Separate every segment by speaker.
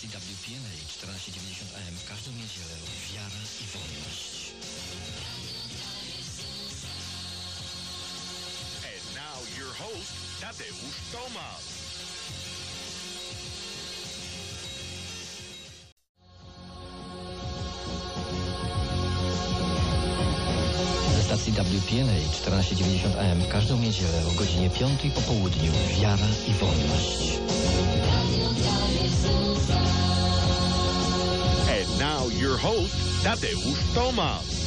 Speaker 1: WPNA 1490 AM w każdą niedzielę wiara i wolność.
Speaker 2: And now your host, Tadeusz Tomasz.
Speaker 1: Ze stacji WPNA 1490 AM w każdą niedzielę o godzinie 5 po południu wiara i wolność.
Speaker 2: And now your host, Tadeusz Tomasz.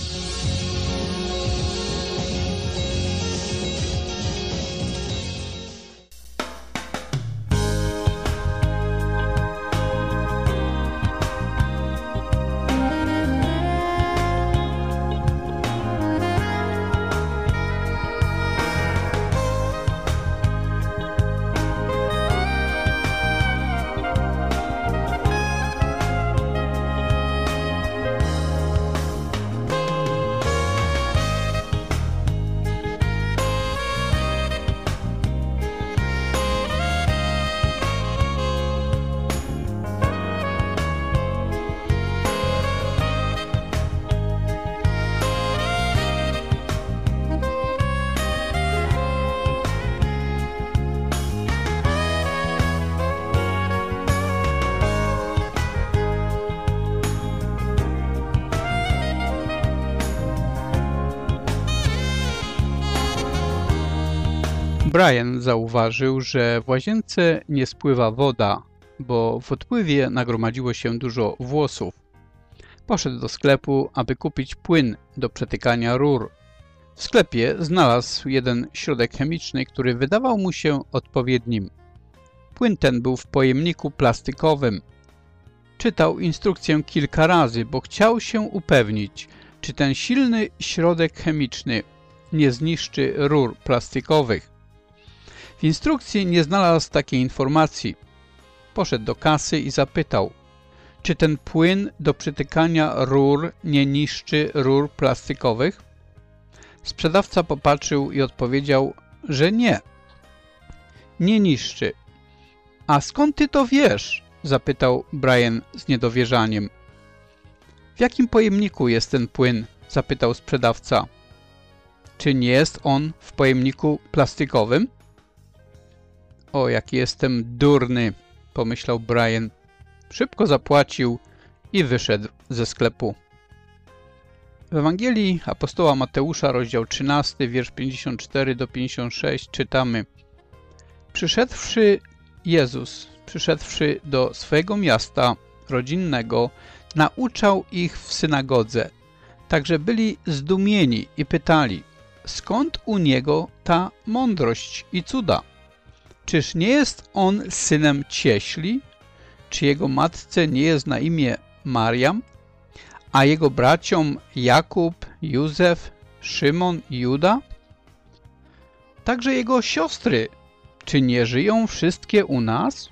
Speaker 3: Brian zauważył, że w łazience nie spływa woda, bo w odpływie nagromadziło się dużo włosów. Poszedł do sklepu, aby kupić płyn do przetykania rur. W sklepie znalazł jeden środek chemiczny, który wydawał mu się odpowiednim. Płyn ten był w pojemniku plastikowym. Czytał instrukcję kilka razy, bo chciał się upewnić, czy ten silny środek chemiczny nie zniszczy rur plastikowych. W instrukcji nie znalazł takiej informacji. Poszedł do kasy i zapytał, czy ten płyn do przytykania rur nie niszczy rur plastikowych? Sprzedawca popatrzył i odpowiedział, że nie. Nie niszczy. A skąd ty to wiesz? Zapytał Brian z niedowierzaniem. W jakim pojemniku jest ten płyn? Zapytał sprzedawca. Czy nie jest on w pojemniku plastikowym? O, jaki jestem durny, pomyślał Brian. Szybko zapłacił i wyszedł ze sklepu. W Ewangelii apostoła Mateusza, rozdział 13, wiersz 54 do 56 czytamy: Jezus, przyszedłszy do swojego miasta rodzinnego, nauczał ich w synagodze. Także byli zdumieni i pytali, skąd u niego ta mądrość i cuda? Czyż nie jest on synem cieśli? Czy jego matce nie jest na imię Mariam? A jego braciom Jakub, Józef, Szymon i Juda? Także jego siostry, czy nie żyją wszystkie u nas?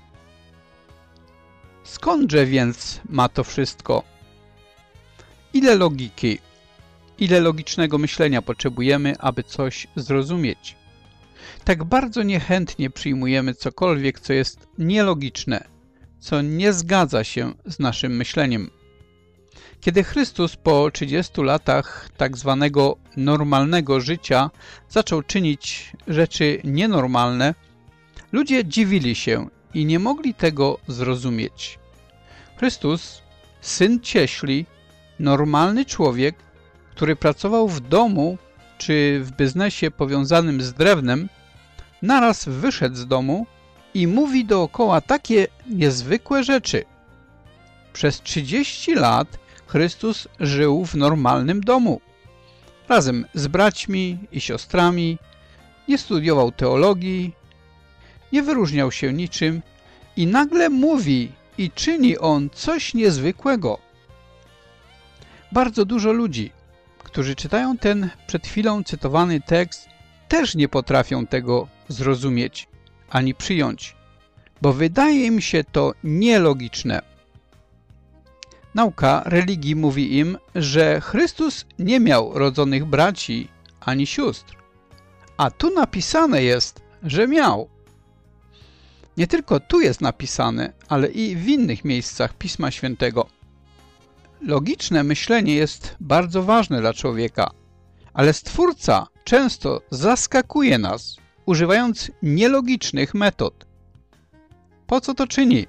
Speaker 3: Skądże więc ma to wszystko? Ile logiki, ile logicznego myślenia potrzebujemy, aby coś zrozumieć? Tak bardzo niechętnie przyjmujemy cokolwiek, co jest nielogiczne, co nie zgadza się z naszym myśleniem. Kiedy Chrystus po 30 latach tak zwanego normalnego życia zaczął czynić rzeczy nienormalne, ludzie dziwili się i nie mogli tego zrozumieć. Chrystus, syn cieśli, normalny człowiek, który pracował w domu czy w biznesie powiązanym z drewnem, naraz wyszedł z domu i mówi dookoła takie niezwykłe rzeczy. Przez 30 lat Chrystus żył w normalnym domu. Razem z braćmi i siostrami, nie studiował teologii, nie wyróżniał się niczym i nagle mówi i czyni on coś niezwykłego. Bardzo dużo ludzi, którzy czytają ten przed chwilą cytowany tekst, też nie potrafią tego zrozumieć ani przyjąć, bo wydaje im się to nielogiczne. Nauka religii mówi im, że Chrystus nie miał rodzonych braci ani sióstr, a tu napisane jest, że miał. Nie tylko tu jest napisane, ale i w innych miejscach Pisma Świętego. Logiczne myślenie jest bardzo ważne dla człowieka, ale Stwórca często zaskakuje nas, używając nielogicznych metod. Po co to czyni?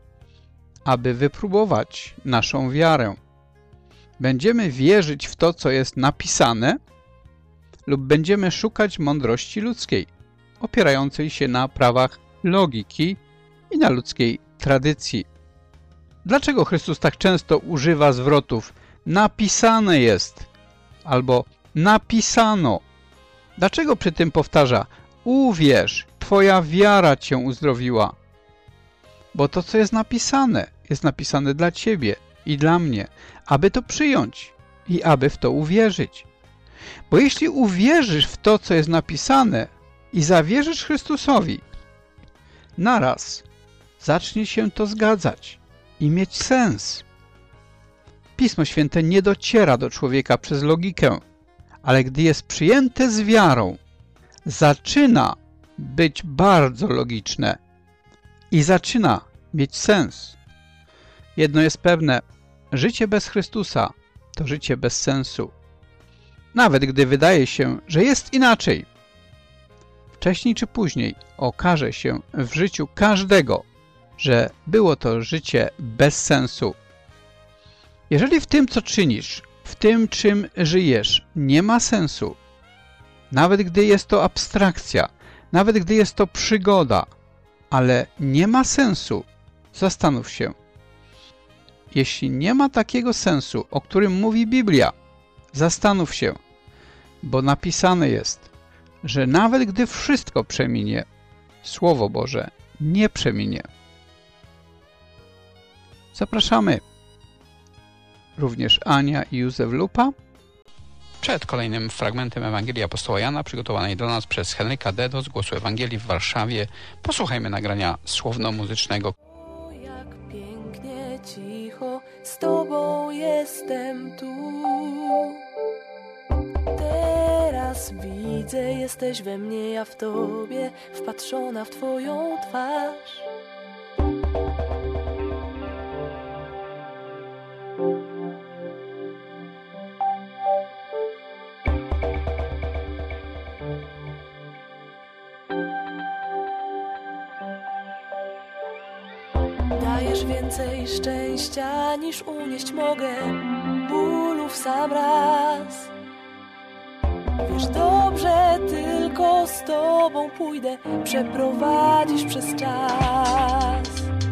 Speaker 3: Aby wypróbować naszą wiarę. Będziemy wierzyć w to, co jest napisane, lub będziemy szukać mądrości ludzkiej, opierającej się na prawach logiki i na ludzkiej tradycji. Dlaczego Chrystus tak często używa zwrotów napisane jest albo napisano? Dlaczego przy tym powtarza uwierz, twoja wiara cię uzdrowiła? Bo to, co jest napisane dla ciebie i dla mnie, aby to przyjąć i aby w to uwierzyć. Bo jeśli uwierzysz w to, co jest napisane i zawierzysz Chrystusowi, naraz zacznie się to zgadzać i mieć sens. Pismo Święte nie dociera do człowieka przez logikę, ale gdy jest przyjęte z wiarą, zaczyna być bardzo logiczne i zaczyna mieć sens. Jedno jest pewne, życie bez Chrystusa to życie bez sensu. Nawet gdy wydaje się, że jest inaczej, wcześniej czy później okaże się w życiu każdego, że było to życie bez sensu. Jeżeli w tym, co czynisz, w tym, czym żyjesz, nie ma sensu, nawet gdy jest to abstrakcja, nawet gdy jest to przygoda, ale nie ma sensu, zastanów się. Jeśli nie ma takiego sensu, o którym mówi Biblia, zastanów się, bo napisane jest, że nawet gdy wszystko przeminie, Słowo Boże nie przeminie. Zapraszamy również Ania i Józef Lupa. Przed kolejnym fragmentem Ewangelii apostoła Jana, przygotowanej dla nas przez Henryka Dedo z Głosu Ewangelii w Warszawie, posłuchajmy nagrania słowno-muzycznego.
Speaker 4: O, jak pięknie, cicho, z Tobą jestem tu. Teraz widzę, jesteś we mnie, ja w Tobie, wpatrzona w Twoją twarz. Dajesz więcej szczęścia niż unieść mogę, bólu w sam raz. Wiesz dobrze, tylko z Tobą pójdę, przeprowadzisz przez czas.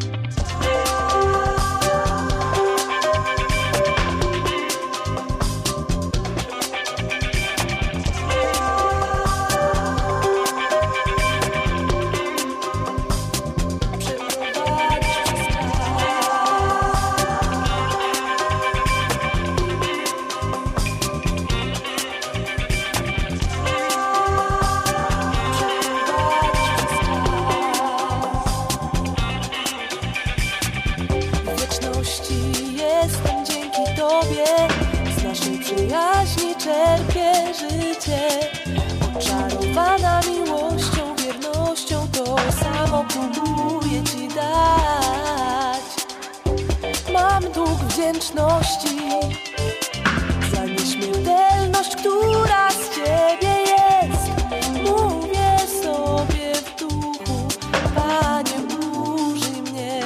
Speaker 4: Czerpię życie, oczarowana miłością, wiernością, to samo próbuję Ci dać. Mam dług wdzięczności za nieśmiertelność, która z Ciebie jest. Mówię sobie w duchu, Panie, użyj mnie.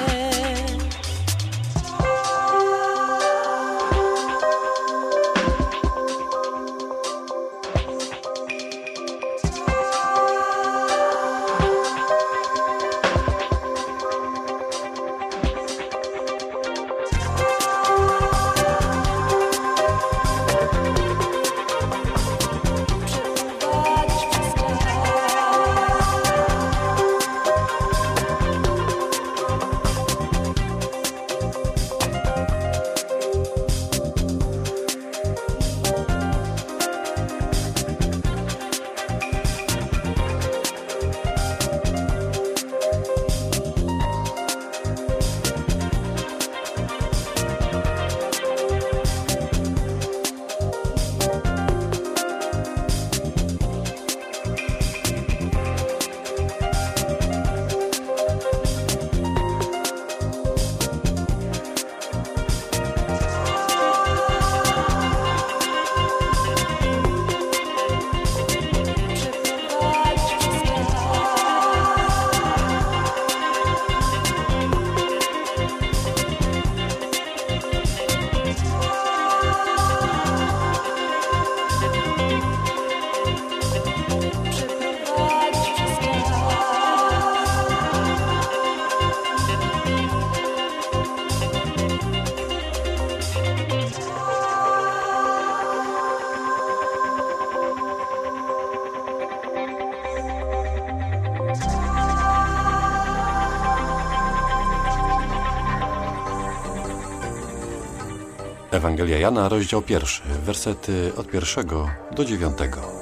Speaker 5: Ewangelia Jana, rozdział 1, wersety od 1 do 9.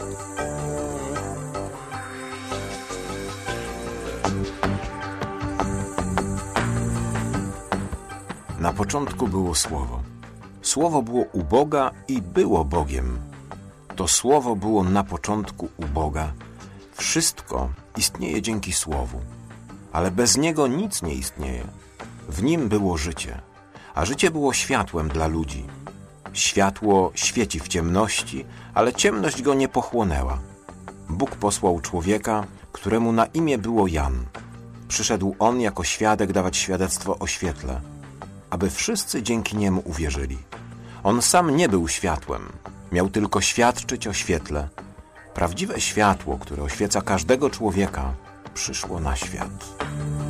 Speaker 6: Na początku było Słowo. Słowo było u Boga i było Bogiem. To Słowo było na początku u Boga. Wszystko istnieje dzięki Słowu, ale bez Niego nic nie istnieje. W Nim było życie, a życie było światłem dla ludzi. Światło świeci w ciemności, ale ciemność go nie pochłonęła. Bóg posłał człowieka, któremu na imię było Jan. Przyszedł on jako świadek dawać świadectwo o świetle, aby wszyscy dzięki niemu uwierzyli. On sam nie był światłem, miał tylko świadczyć o świetle. Prawdziwe światło, które oświeca każdego człowieka, przyszło na świat.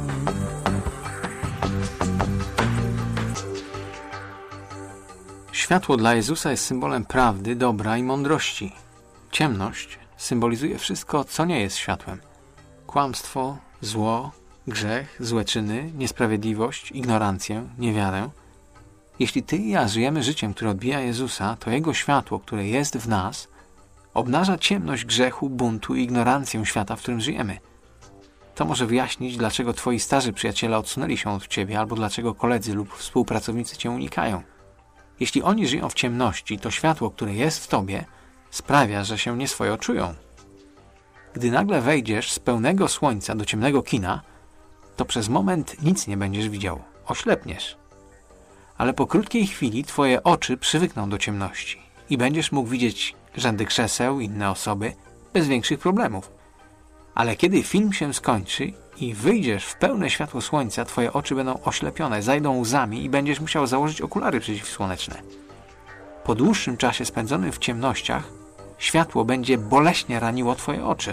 Speaker 7: Światło dla Jezusa jest symbolem prawdy, dobra i mądrości. Ciemność symbolizuje wszystko, co nie jest światłem. Kłamstwo, zło, grzech, złe czyny, niesprawiedliwość, ignorancję, niewiarę. Jeśli ty i ja żyjemy życiem, które odbija Jezusa, to Jego światło, które jest w nas, obnaża ciemność grzechu, buntu i ignorancję świata, w którym żyjemy. To może wyjaśnić, dlaczego twoi starzy przyjaciele odsunęli się od ciebie, albo dlaczego koledzy lub współpracownicy cię unikają. Jeśli oni żyją w ciemności, to światło, które jest w tobie, sprawia, że się nieswojo czują. Gdy nagle wejdziesz z pełnego słońca do ciemnego kina, to przez moment nic nie będziesz widział, oślepniesz. Ale po krótkiej chwili twoje oczy przywykną do ciemności i będziesz mógł widzieć rzędy krzeseł, inne osoby, bez większych problemów. Ale kiedy film się skończy i wyjdziesz w pełne światło słońca, twoje oczy będą oślepione, zajdą łzami i będziesz musiał założyć okulary przeciwsłoneczne. Po dłuższym czasie spędzonym w ciemnościach, światło będzie boleśnie raniło twoje oczy.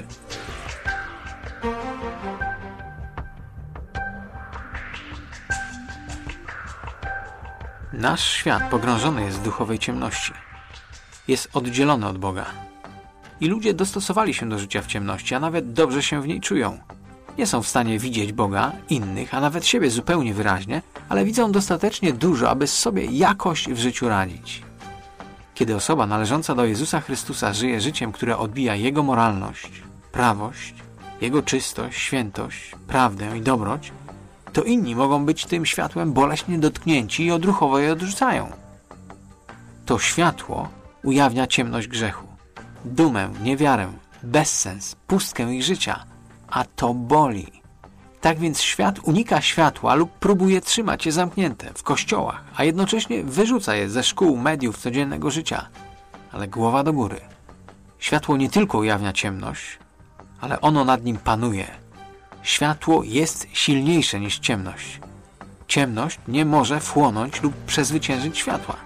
Speaker 7: Nasz świat pogrążony jest w duchowej ciemności. Jest oddzielony od Boga. I ludzie dostosowali się do życia w ciemności, a nawet dobrze się w niej czują. Nie są w stanie widzieć Boga, innych, a nawet siebie zupełnie wyraźnie, ale widzą dostatecznie dużo, aby sobie jakoś w życiu radzić. Kiedy osoba należąca do Jezusa Chrystusa żyje życiem, które odbija Jego moralność, prawość, Jego czystość, świętość, prawdę i dobroć, to inni mogą być tym światłem boleśnie dotknięci i odruchowo je odrzucają. To światło ujawnia ciemność grzechu, dumę, niewiarę, bezsens, pustkę ich życia, a to boli. Tak więc świat unika światła lub próbuje trzymać je zamknięte w kościołach, a jednocześnie wyrzuca je ze szkół, mediów, codziennego życia. Ale głowa do góry. Światło nie tylko ujawnia ciemność, ale ono nad nim panuje. Światło jest silniejsze niż ciemność. Ciemność nie może wchłonąć lub przezwyciężyć światła.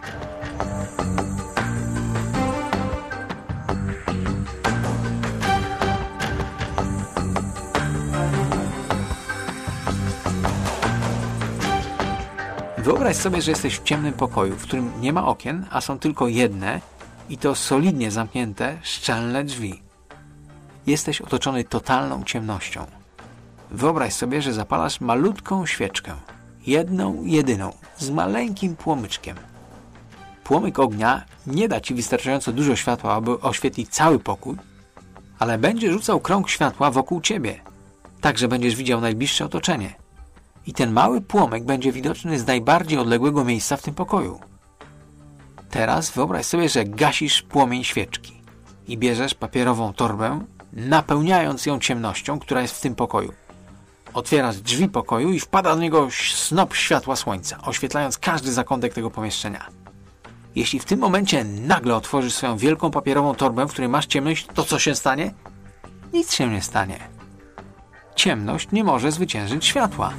Speaker 7: Wyobraź sobie, że jesteś w ciemnym pokoju, w którym nie ma okien, a są tylko jedne i to solidnie zamknięte, szczelne drzwi. Jesteś otoczony totalną ciemnością. Wyobraź sobie, że zapalasz malutką świeczkę. Jedną, jedyną, z maleńkim płomyczkiem. Płomyk ognia nie da ci wystarczająco dużo światła, aby oświetlić cały pokój, ale będzie rzucał krąg światła wokół ciebie, tak że będziesz widział najbliższe otoczenie. I ten mały płomyk będzie widoczny z najbardziej odległego miejsca w tym pokoju. Teraz wyobraź sobie, że gasisz płomień świeczki i bierzesz papierową torbę, napełniając ją ciemnością, która jest w tym pokoju. Otwierasz drzwi pokoju i wpada do niego snop światła słońca, oświetlając każdy zakątek tego pomieszczenia. Jeśli w tym momencie nagle otworzysz swoją wielką papierową torbę, w której masz ciemność, to co się stanie? Nic się nie stanie. Ciemność nie może zwyciężyć światła.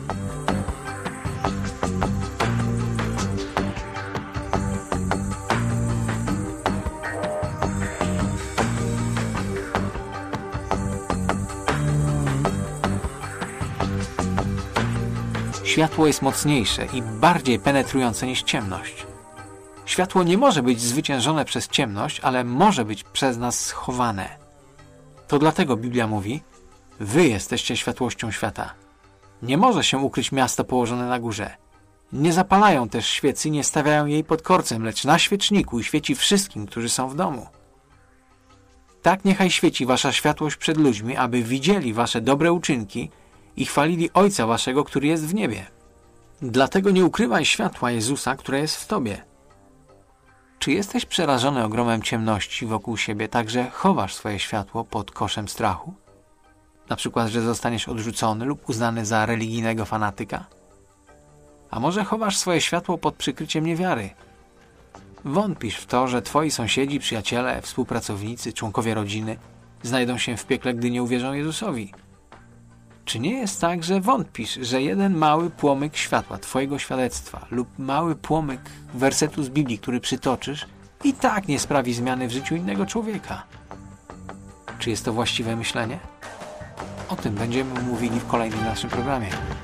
Speaker 7: Światło jest mocniejsze i bardziej penetrujące niż ciemność. Światło nie może być zwyciężone przez ciemność, ale może być przez nas schowane. To dlatego Biblia mówi: wy jesteście światłością świata. Nie może się ukryć miasto położone na górze. Nie zapalają też świecy, nie stawiają jej pod korcem, lecz na świeczniku i świeci wszystkim, którzy są w domu. Tak niechaj świeci wasza światłość przed ludźmi, aby widzieli wasze dobre uczynki i chwalili Ojca waszego, który jest w niebie. Dlatego nie ukrywaj światła Jezusa, które jest w tobie. Czy jesteś przerażony ogromem ciemności wokół siebie, tak że chowasz swoje światło pod koszem strachu? Na przykład, że zostaniesz odrzucony lub uznany za religijnego fanatyka? A może chowasz swoje światło pod przykryciem niewiary? Wątpisz w to, że twoi sąsiedzi, przyjaciele, współpracownicy, członkowie rodziny znajdą się w piekle, gdy nie uwierzą Jezusowi? Czy nie jest tak, że wątpisz, że jeden mały płomyk światła twojego świadectwa lub mały płomyk wersetu z Biblii, który przytoczysz, i tak nie sprawi zmiany w życiu innego człowieka? Czy jest to właściwe myślenie? O tym będziemy mówili w kolejnym naszym programie.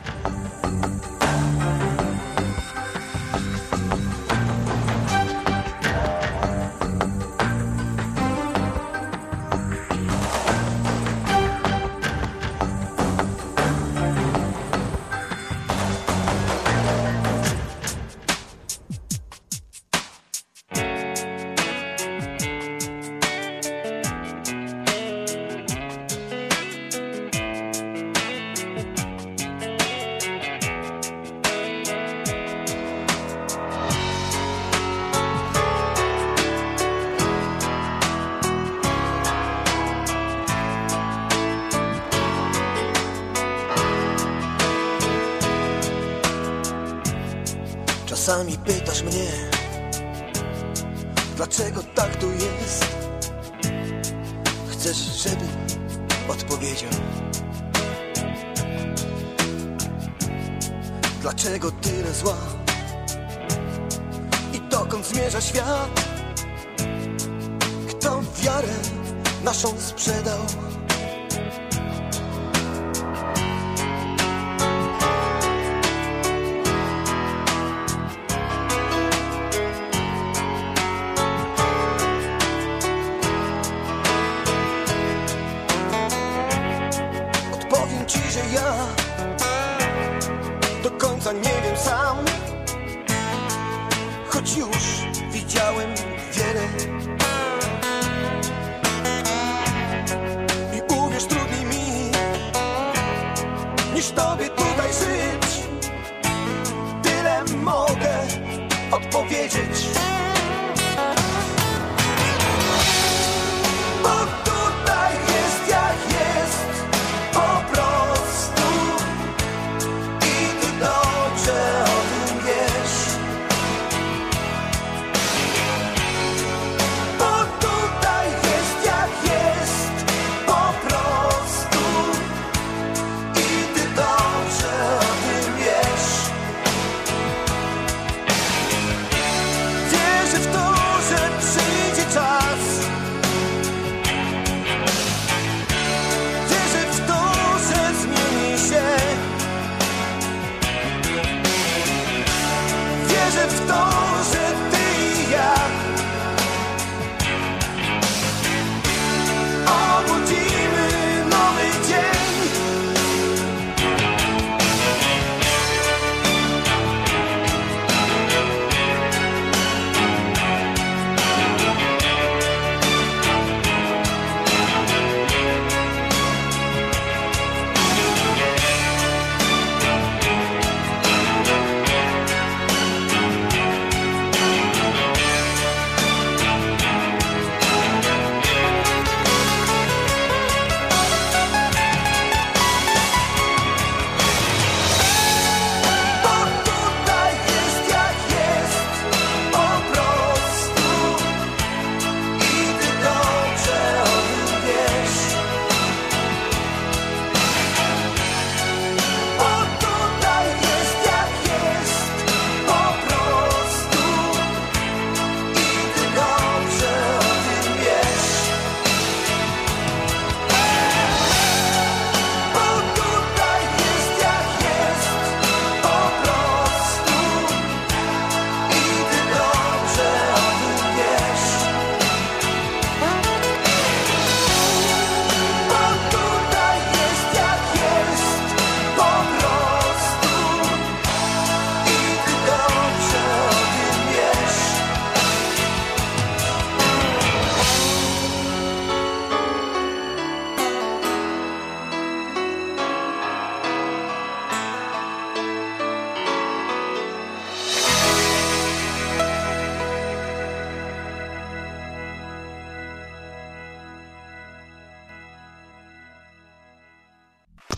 Speaker 8: Czasami pytasz mnie, dlaczego tak tu jest? Chcesz, żebym odpowiedział? Dlaczego tyle zła? I dokąd zmierza świat? Kto wiarę naszą sprzedał? Do końca nie wiem sam, choć już widziałem wiele. I uwierz, trudniej mi niż tobie tutaj żyć. Tyle mogę odpowiedzieć. Bo tutaj jest jak jest, po prostu. I ty dobrze o tym wiesz. Bo tutaj jest jak jest, po prostu. I ty dobrze o tym wiesz.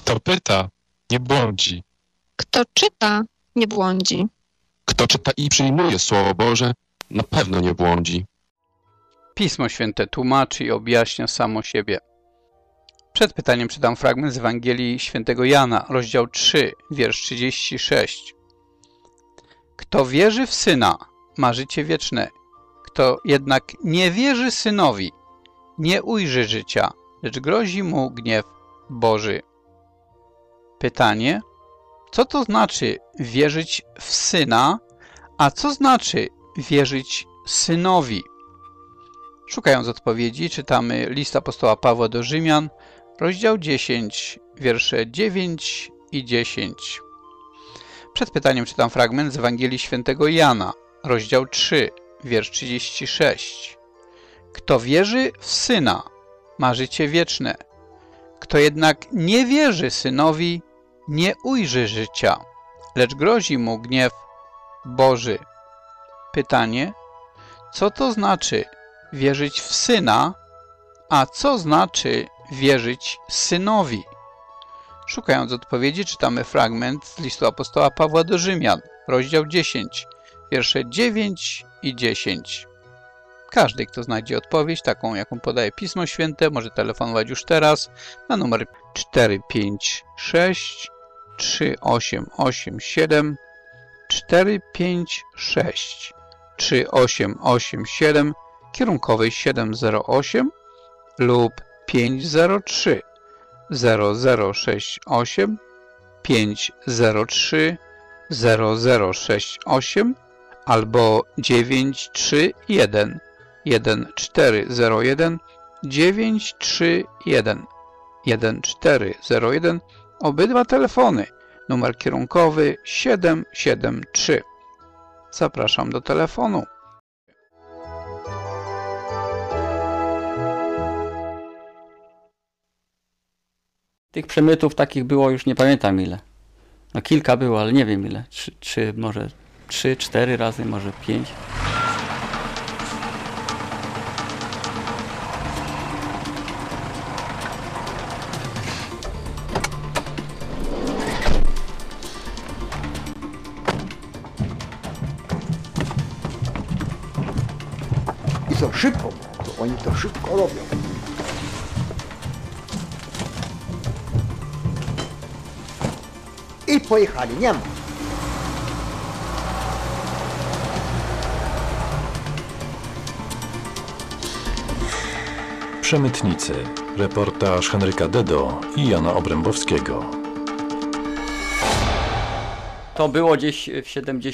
Speaker 9: Kto pyta, nie błądzi.
Speaker 10: Kto czyta, nie błądzi.
Speaker 9: Kto czyta i przyjmuje Słowo Boże, na pewno nie błądzi.
Speaker 3: Pismo Święte tłumaczy i objaśnia samo siebie. Przed pytaniem czytam fragment z Ewangelii Świętego Jana, rozdział 3, wiersz 36. Kto wierzy w Syna, ma życie wieczne. Kto jednak nie wierzy Synowi, nie ujrzy życia, lecz grozi mu gniew Boży. Pytanie: co to znaczy wierzyć w Syna, a co znaczy wierzyć Synowi? Szukając odpowiedzi, czytamy list apostoła Pawła do Rzymian, rozdział 10, wiersze 9 i 10. Przed pytaniem czytam fragment z Ewangelii Świętego Jana, rozdział 3, wiersz 36. Kto wierzy w Syna, ma życie wieczne. Kto jednak nie wierzy Synowi, nie ujrzy życia, lecz grozi mu gniew Boży. Pytanie: co to znaczy wierzyć w Syna, a co znaczy wierzyć Synowi? Szukając odpowiedzi, czytamy fragment z listu apostoła Pawła do Rzymian, rozdział 10, wiersze 9 i 10. Każdy, kto znajdzie odpowiedź, taką jaką podaje Pismo Święte, może telefonować już teraz na numer 456 3887 456 3887 kierunkowej 708 lub 503 0068 503 0068 albo 931 1401 931 1401. Obydwa telefony. Numer kierunkowy 773. Zapraszam do telefonu.
Speaker 11: Tych przemytów takich było już nie pamiętam ile. No kilka było, ale nie wiem ile. Może 3-4 razy, może 5.
Speaker 12: I to szybko, to oni to szybko robią. I pojechali, nie ma.
Speaker 5: Przemytnicy. Reportaż Henryka Dedo i Jana Obrębowskiego.
Speaker 11: To było gdzieś w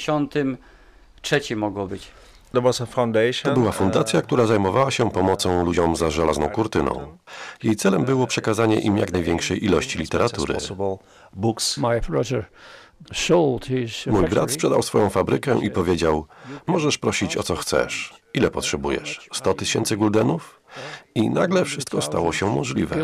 Speaker 11: 73 mogło być.
Speaker 5: To była fundacja, która zajmowała się pomocą ludziom za żelazną kurtyną. Jej celem było przekazanie im jak największej ilości literatury. Mój brat sprzedał swoją fabrykę i powiedział: możesz prosić o co chcesz. Ile potrzebujesz? 100 000 guldenów? I nagle wszystko stało się możliwe.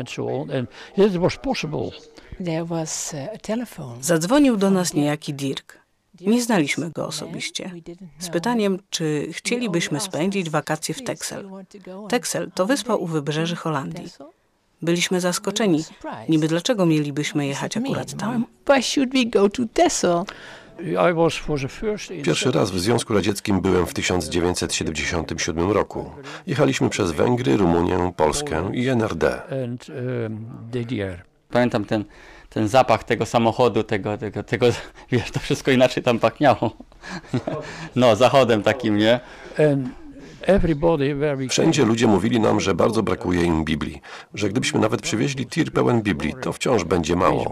Speaker 13: Zadzwonił do nas niejaki Dirk. Nie znaliśmy go osobiście. Z pytaniem, czy chcielibyśmy spędzić wakacje w Texel. Texel to wyspa u wybrzeży Holandii. Byliśmy zaskoczeni. Niby dlaczego mielibyśmy jechać akurat tam?
Speaker 5: Pierwszy raz w Związku Radzieckim byłem w 1977 roku. Jechaliśmy przez Węgry, Rumunię, Polskę i NRD.
Speaker 11: Pamiętam ten zapach tego samochodu, tego, wiesz, to wszystko inaczej tam pachniało. No, zachodem takim, nie?
Speaker 5: Wszędzie ludzie mówili nam, że bardzo brakuje im Biblii, że gdybyśmy nawet przywieźli tir pełen Biblii, to wciąż będzie mało.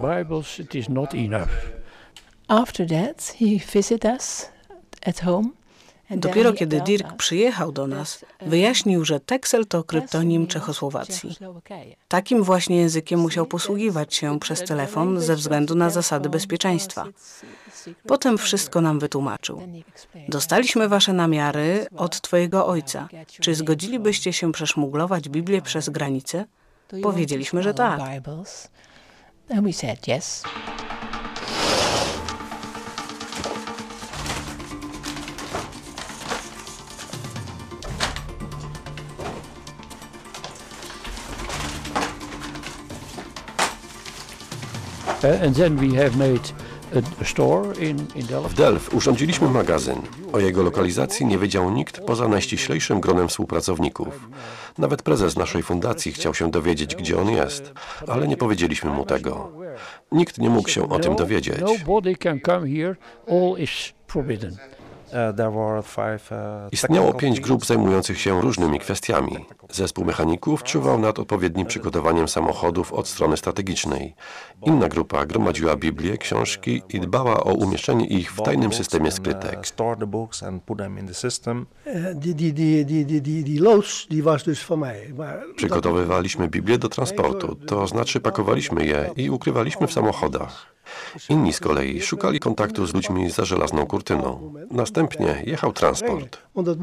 Speaker 13: Dopiero kiedy Dirk przyjechał do nas, wyjaśnił, że Texel to kryptonim Czechosłowacji. Takim właśnie językiem musiał posługiwać się przez telefon ze względu na zasady bezpieczeństwa. Potem wszystko nam wytłumaczył. Dostaliśmy wasze namiary od twojego ojca. Czy zgodzilibyście się przeszmuglować Biblię przez granicę? Powiedzieliśmy, że tak.
Speaker 5: W Delft urządziliśmy magazyn. O jego lokalizacji nie wiedział nikt poza najściślejszym gronem współpracowników. Nawet prezes naszej fundacji chciał się dowiedzieć, gdzie on jest, ale nie powiedzieliśmy mu tego. Nikt nie mógł się o tym dowiedzieć. Istniało 5 grup zajmujących się różnymi kwestiami. Zespół mechaników czuwał nad odpowiednim przygotowaniem samochodów od strony strategicznej. Inna grupa gromadziła Biblię, książki i dbała o umieszczenie ich w tajnym systemie skrytek. Przygotowywaliśmy Biblię do transportu, to znaczy pakowaliśmy je i ukrywaliśmy w samochodach. Inni z kolei szukali kontaktu z ludźmi za żelazną kurtyną. Następnie jechał transport.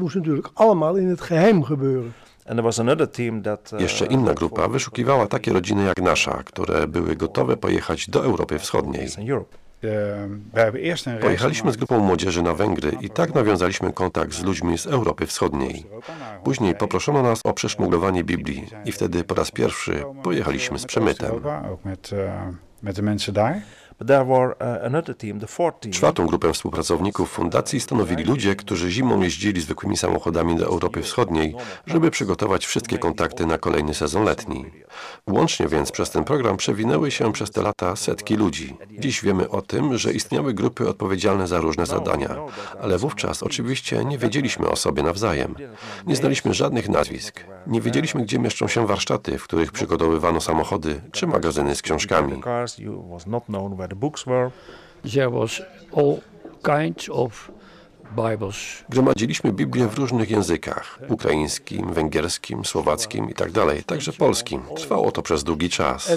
Speaker 5: Jeszcze inna grupa wyszukiwała takie rodziny jak nasza, które były gotowe pojechać do Europy Wschodniej. Pojechaliśmy z grupą młodzieży na Węgry i tak nawiązaliśmy kontakt z ludźmi z Europy Wschodniej. Później poproszono nas o przeszmuglowanie Biblii i wtedy po raz pierwszy pojechaliśmy z przemytem. Czwartą grupę współpracowników fundacji stanowili ludzie, którzy zimą jeździli zwykłymi samochodami do Europy Wschodniej, żeby przygotować wszystkie kontakty na kolejny sezon letni. Łącznie więc przez ten program przewinęły się przez te lata setki ludzi. Dziś wiemy o tym, że istniały grupy odpowiedzialne za różne zadania, ale wówczas oczywiście nie wiedzieliśmy o sobie nawzajem. Nie znaliśmy żadnych nazwisk. Nie wiedzieliśmy, gdzie mieszczą się warsztaty, w których przygotowywano samochody, czy magazyny z książkami. Gromadziliśmy Biblię w różnych językach: ukraińskim, węgierskim, słowackim itd., także polskim. Trwało to przez długi czas.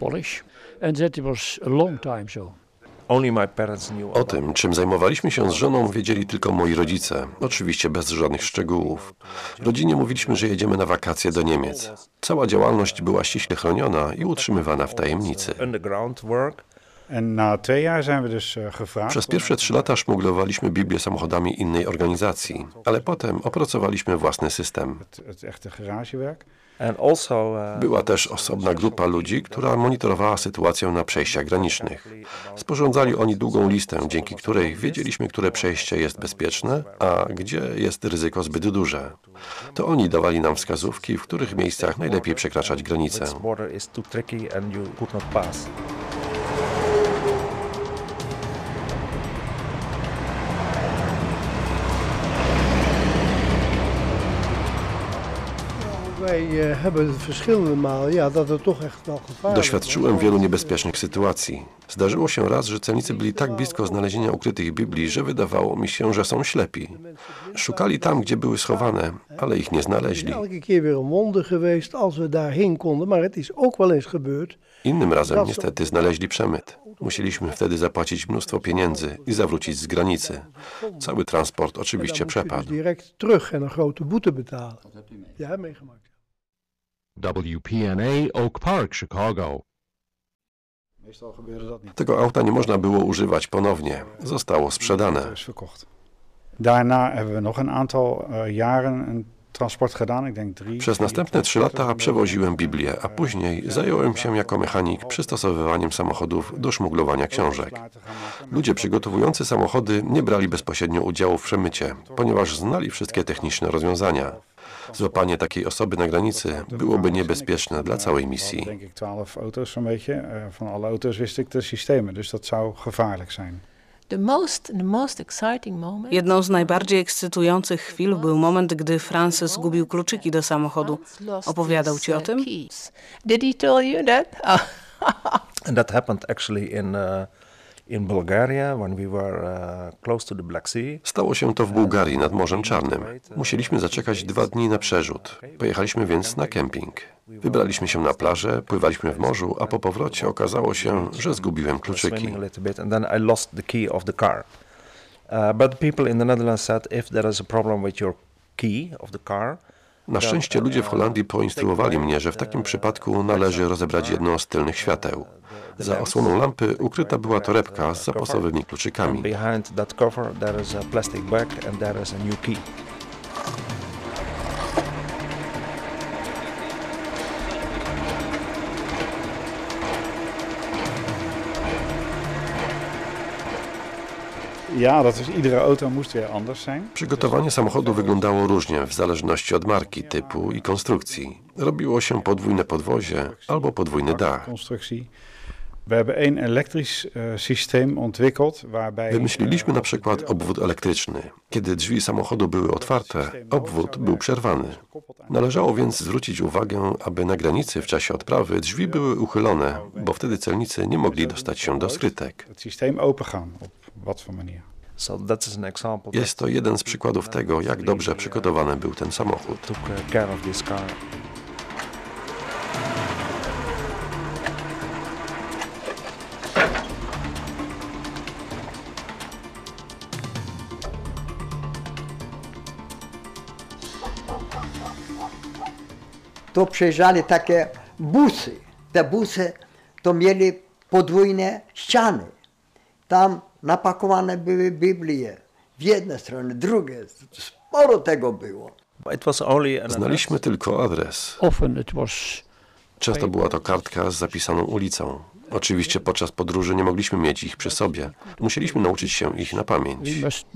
Speaker 5: O tym, czym zajmowaliśmy się z żoną, wiedzieli tylko moi rodzice, oczywiście bez żadnych szczegółów. Rodzinie mówiliśmy, że jedziemy na wakacje do Niemiec. Cała działalność była ściśle chroniona i utrzymywana w tajemnicy. Przez pierwsze 3 lata szmuglowaliśmy Biblię samochodami innej organizacji, ale potem opracowaliśmy własny system. Była też osobna grupa ludzi, która monitorowała sytuację na przejściach granicznych. Sporządzali oni długą listę, dzięki której wiedzieliśmy, które przejście jest bezpieczne, a gdzie jest ryzyko zbyt duże. To oni dawali nam wskazówki, w których miejscach najlepiej przekraczać granicę. Doświadczyłem wielu niebezpiecznych sytuacji. Zdarzyło się raz, że celnicy byli tak blisko znalezienia ukrytych Biblii, że wydawało mi się, że są ślepi. Szukali tam, gdzie były schowane, ale ich nie znaleźli. Innym razem niestety znaleźli przemyt. Musieliśmy wtedy zapłacić mnóstwo pieniędzy i zawrócić z granicy. Cały transport oczywiście przepadł.
Speaker 2: WPNA Oak Park, Chicago.
Speaker 5: Tego auta nie można było używać ponownie. Zostało sprzedane.
Speaker 14: Daarna hebben we nog een aantal jaren transport gedaan. Ik denk 3.
Speaker 5: Przez następne 3 lata przewoziłem Biblię, a później zająłem się jako mechanik przystosowywaniem samochodów do szmuglowania książek. Ludzie przygotowujący samochody nie brali bezpośrednio udziału w przemycie, ponieważ znali wszystkie techniczne rozwiązania. Złapanie takiej osoby na granicy byłoby niebezpieczne dla całej misji.
Speaker 14: Denk ik 12 auto's zo'n beetje. Van alle auto's wist ik de systemen, dus dat zou gevaarlijk zijn.
Speaker 13: Jedną z najbardziej ekscytujących chwil był moment, gdy Francis zgubił kluczyki do samochodu. Opowiadał ci o tym?
Speaker 15: Did he tell you that?
Speaker 16: And that happened actually in Bulgaria when we were close to the Black Sea.
Speaker 5: Stało się to w Bułgarii nad Morzem Czarnym. Musieliśmy zaczekać 2 dni na przerzut. Pojechaliśmy więc na kemping. Wybraliśmy się na plażę, pływaliśmy w morzu, a po powrocie okazało się, że zgubiłem kluczyki. Na szczęście ludzie w Holandii poinstruowali mnie, że w takim przypadku należy rozebrać jedno z tylnych świateł. Za osłoną lampy ukryta była torebka z zapasowymi kluczykami.
Speaker 14: Ja, dat is, iedere auto moest weer anders zijn.
Speaker 5: Przygotowanie samochodu wyglądało różnie w zależności od marki, typu i konstrukcji. Robiło się podwójne podwozie albo podwójny dach.
Speaker 14: Constructie. We hebben één elektrisch systeem ontwikkeld waarbij...
Speaker 5: Wymyśliliśmy na przykład obwód elektryczny. Kiedy drzwi samochodu były otwarte, obwód był przerwany. Należało więc zwrócić uwagę, aby na granicy w czasie odprawy drzwi były uchylone, bo wtedy celnicy nie mogli dostać się do skrytek.
Speaker 14: Het systeem opengaan, op wat voor manier.
Speaker 5: Jest to jeden z przykładów tego, jak dobrze przygotowany był ten samochód.
Speaker 12: To przejeżdżali takie busy. Te busy to mieli podwójne ściany. Tam napakowane były Biblie. W jednej stronie, drugie. Sporo tego było.
Speaker 5: Znaliśmy tylko adres. Często była to kartka z zapisaną ulicą. Oczywiście podczas podróży nie mogliśmy mieć ich przy sobie. Musieliśmy nauczyć się ich na pamięć.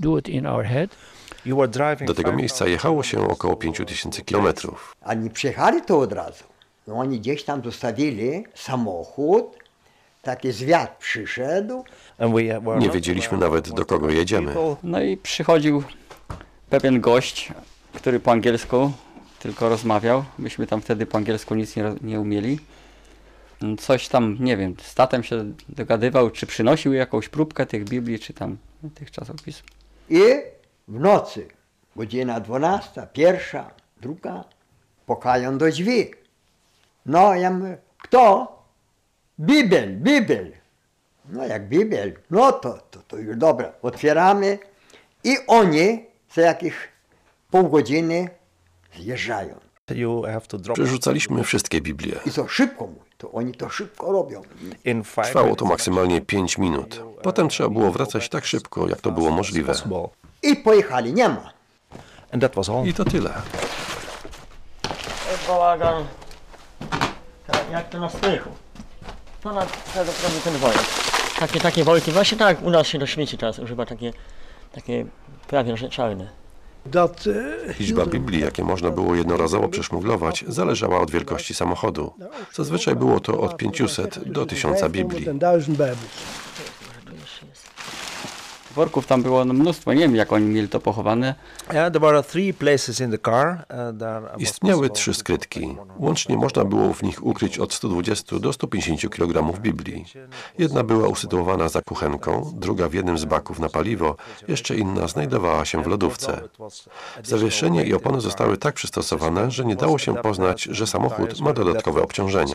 Speaker 5: Do tego miejsca jechało się około 5000 kilometrów.
Speaker 12: Oni przyjechali to od razu. No, oni gdzieś tam zostawili samochód, taki zwiat przyszedł.
Speaker 5: Nie wiedzieliśmy nawet, do kogo jedziemy.
Speaker 11: No i przychodził pewien gość, który po angielsku tylko rozmawiał. Myśmy tam wtedy po angielsku nic nie umieli. Coś tam, nie wiem, z tatem się dogadywał, czy przynosił jakąś próbkę tych Biblii, czy tam tych czasopism.
Speaker 12: I w nocy, godzina 12, 1, 2, pukają do drzwi. No, ja mówię, kto? Bibel. No jak Bibel, no to już dobra. Otwieramy i oni za jakieś pół godziny zjeżdżają.
Speaker 5: Przerzucaliśmy wszystkie Biblie.
Speaker 12: I to szybko, to oni to szybko robią.
Speaker 5: Trwało to maksymalnie 5 minut. Potem trzeba było wracać tak szybko, jak to było możliwe.
Speaker 12: I pojechali, nie ma.
Speaker 5: I to tyle.
Speaker 17: Bałagan, jak to na strychu. To na prawie ten worek. Takie worki, właśnie tak u nas się do śmieci teraz używa, takie prawie czarne.
Speaker 5: Liczba Biblii, jakie można było jednorazowo przeszmuglować, zależała od wielkości samochodu. Zazwyczaj było to od 500 do 1000 Biblii.
Speaker 11: Worków tam było mnóstwo, nie wiem jak oni mieli to pochowane.
Speaker 5: Istniały 3 skrytki. Łącznie można było w nich ukryć od 120 do 150 kg Biblii. Jedna była usytuowana za kuchenką, druga w jednym z baków na paliwo, jeszcze inna znajdowała się w lodówce. Zawieszenie i opony zostały tak przystosowane, że nie dało się poznać, że samochód ma dodatkowe obciążenie.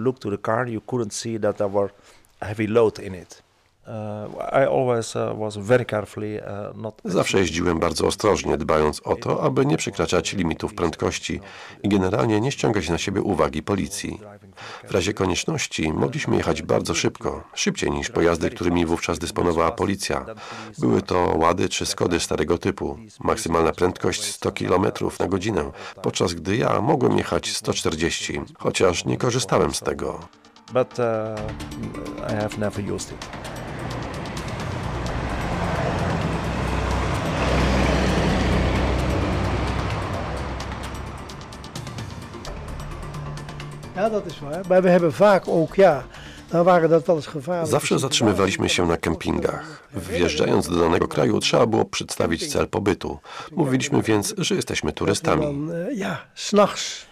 Speaker 5: Zawsze jeździłem bardzo ostrożnie, dbając o to, aby nie przekraczać limitów prędkości i generalnie nie ściągać na siebie uwagi policji. W razie konieczności mogliśmy jechać bardzo szybko, szybciej niż pojazdy, którymi wówczas dysponowała policja. Były to Łady czy Skody starego typu. Maksymalna prędkość 100 km na godzinę, podczas gdy ja mogłem jechać 140, chociaż nie korzystałem z tego.
Speaker 16: I have never used it.
Speaker 18: Ja, dat is waar. Maar we hebben vaak ook, ja, dan waren dat wel eens gevaarlijk.
Speaker 5: Zawsze zatrzymywaliśmy się na kempingach. Wjeżdżając do danego kraju trzeba było przedstawić cel pobytu. Mówiliśmy więc, że jesteśmy turystami.
Speaker 18: Ja, s'nachts.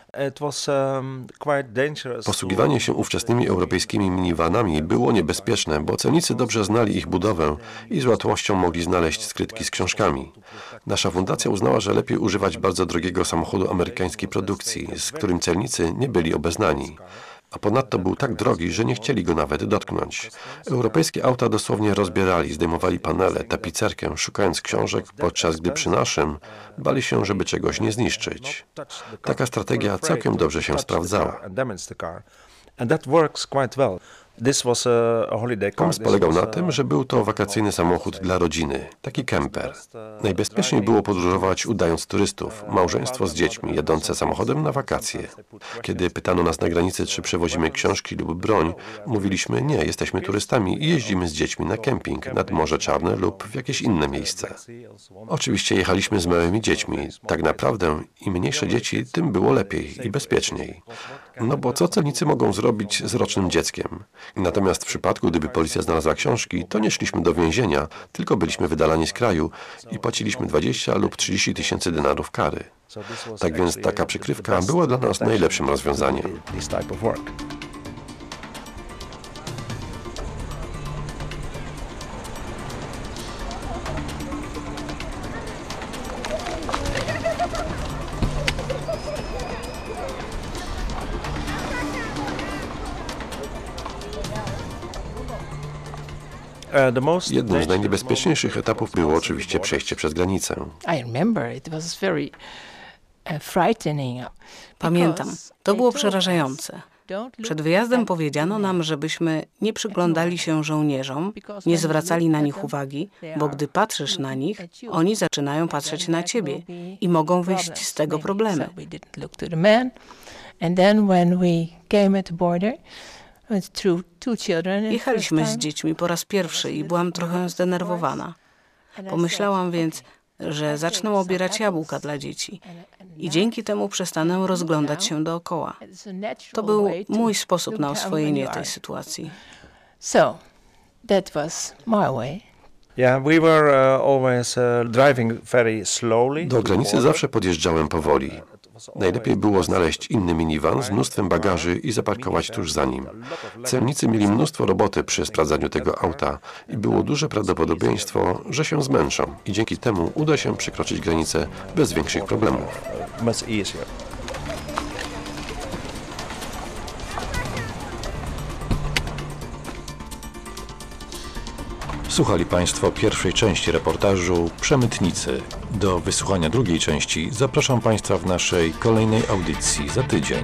Speaker 5: Posługiwanie się ówczesnymi europejskimi minivanami było niebezpieczne, bo celnicy dobrze znali ich budowę i z łatwością mogli znaleźć skrytki z książkami. Nasza fundacja uznała, że lepiej używać bardzo drogiego samochodu amerykańskiej produkcji, z którym celnicy nie byli obeznani. A ponadto był tak drogi, że nie chcieli go nawet dotknąć. Europejskie auta dosłownie rozbierali, zdejmowali panele, tapicerkę, szukając książek, podczas gdy przy naszym bali się, żeby czegoś nie zniszczyć. Taka strategia całkiem dobrze się sprawdzała. Pomysł polegał na tym, że był to wakacyjny samochód dla rodziny, taki kemper. Najbezpieczniej było podróżować udając turystów, małżeństwo z dziećmi jadące samochodem na wakacje. Kiedy pytano nas na granicy, czy przewozimy książki lub broń, mówiliśmy nie, jesteśmy turystami i jeździmy z dziećmi na kemping, nad Morze Czarne lub w jakieś inne miejsce. Oczywiście jechaliśmy z małymi dziećmi. Tak naprawdę im mniejsze dzieci, tym było lepiej i bezpieczniej. No bo co celnicy mogą zrobić z rocznym dzieckiem? Natomiast w przypadku, gdyby policja znalazła książki, to nie szliśmy do więzienia, tylko byliśmy wydalani z kraju i płaciliśmy 20 lub 30 tysięcy denarów kary. Tak więc taka przykrywka była dla nas najlepszym rozwiązaniem. Jednym z najniebezpieczniejszych etapów było oczywiście przejście przez granicę.
Speaker 13: Pamiętam, to było przerażające. Przed wyjazdem powiedziano nam, żebyśmy nie przyglądali się żołnierzom, nie zwracali na nich uwagi, bo gdy patrzysz na nich, oni zaczynają patrzeć na ciebie i mogą wyjść z tego problemy. Jechaliśmy z dziećmi po raz pierwszy i byłam trochę zdenerwowana. Pomyślałam więc, że zacznę obierać jabłka dla dzieci i dzięki temu przestanę rozglądać się dookoła. To był mój sposób na oswojenie tej sytuacji.
Speaker 5: Do granicy zawsze podjeżdżałem powoli. Najlepiej było znaleźć inny minivan z mnóstwem bagaży i zaparkować tuż za nim. Celnicy mieli mnóstwo roboty przy sprawdzaniu tego auta i było duże prawdopodobieństwo, że się zmęczą i dzięki temu uda się przekroczyć granicę bez większych problemów.
Speaker 19: Słuchali Państwo pierwszej części reportażu Przemytnicy. Do wysłuchania drugiej części zapraszam Państwa w naszej kolejnej audycji za tydzień.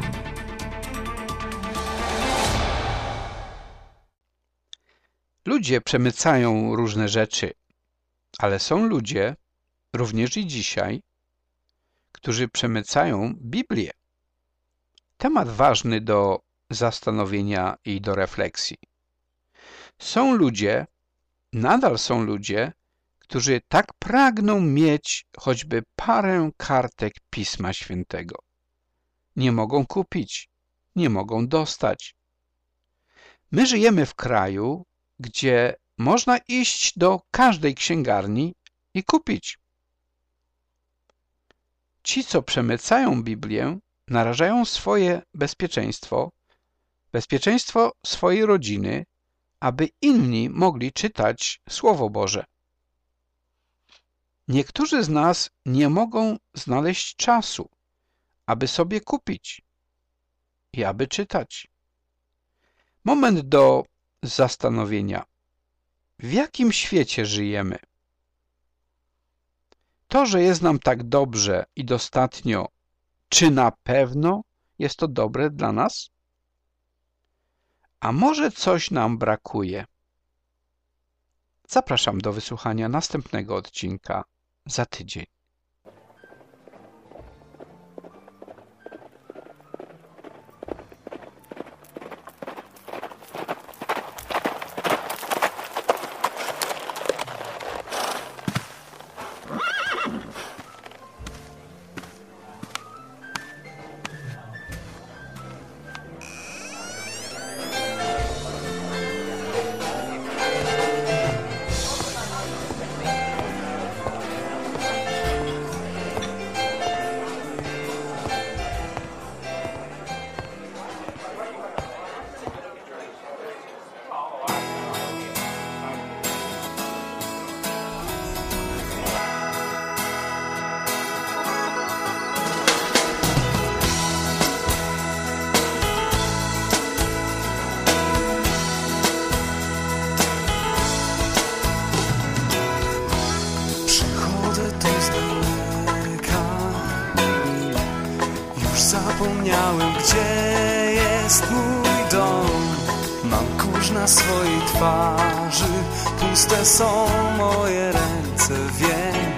Speaker 3: Ludzie przemycają różne rzeczy, ale są ludzie, również i dzisiaj, którzy przemycają Biblię. Temat ważny do zastanowienia i do refleksji. Są ludzie, nadal są ludzie, którzy tak pragną mieć choćby parę kartek Pisma Świętego. Nie mogą kupić, nie mogą dostać. My żyjemy w kraju, gdzie można iść do każdej księgarni i kupić. Ci, co przemycają Biblię, narażają swoje bezpieczeństwo, bezpieczeństwo swojej rodziny, aby inni mogli czytać Słowo Boże. Niektórzy z nas nie mogą znaleźć czasu, aby sobie kupić i aby czytać. Moment do zastanowienia. W jakim świecie żyjemy? To, że jest nam tak dobrze i dostatnio, czy na pewno jest to dobre dla nas? A może coś nam brakuje? Zapraszam do wysłuchania następnego odcinka za tydzień.
Speaker 8: Zapomniałem, gdzie jest mój dom. Mam kurz na swojej twarzy, puste są moje ręce, wiem.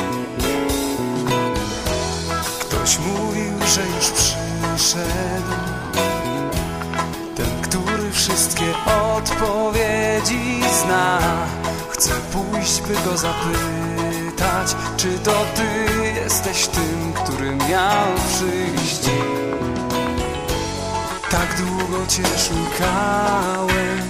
Speaker 8: Ktoś mówił, że już przyszedł ten, który wszystkie odpowiedzi zna. Chcę pójść, by go zapytać, czy to ty jesteś tym, który miał przyjść. Tak długo cię szukałem,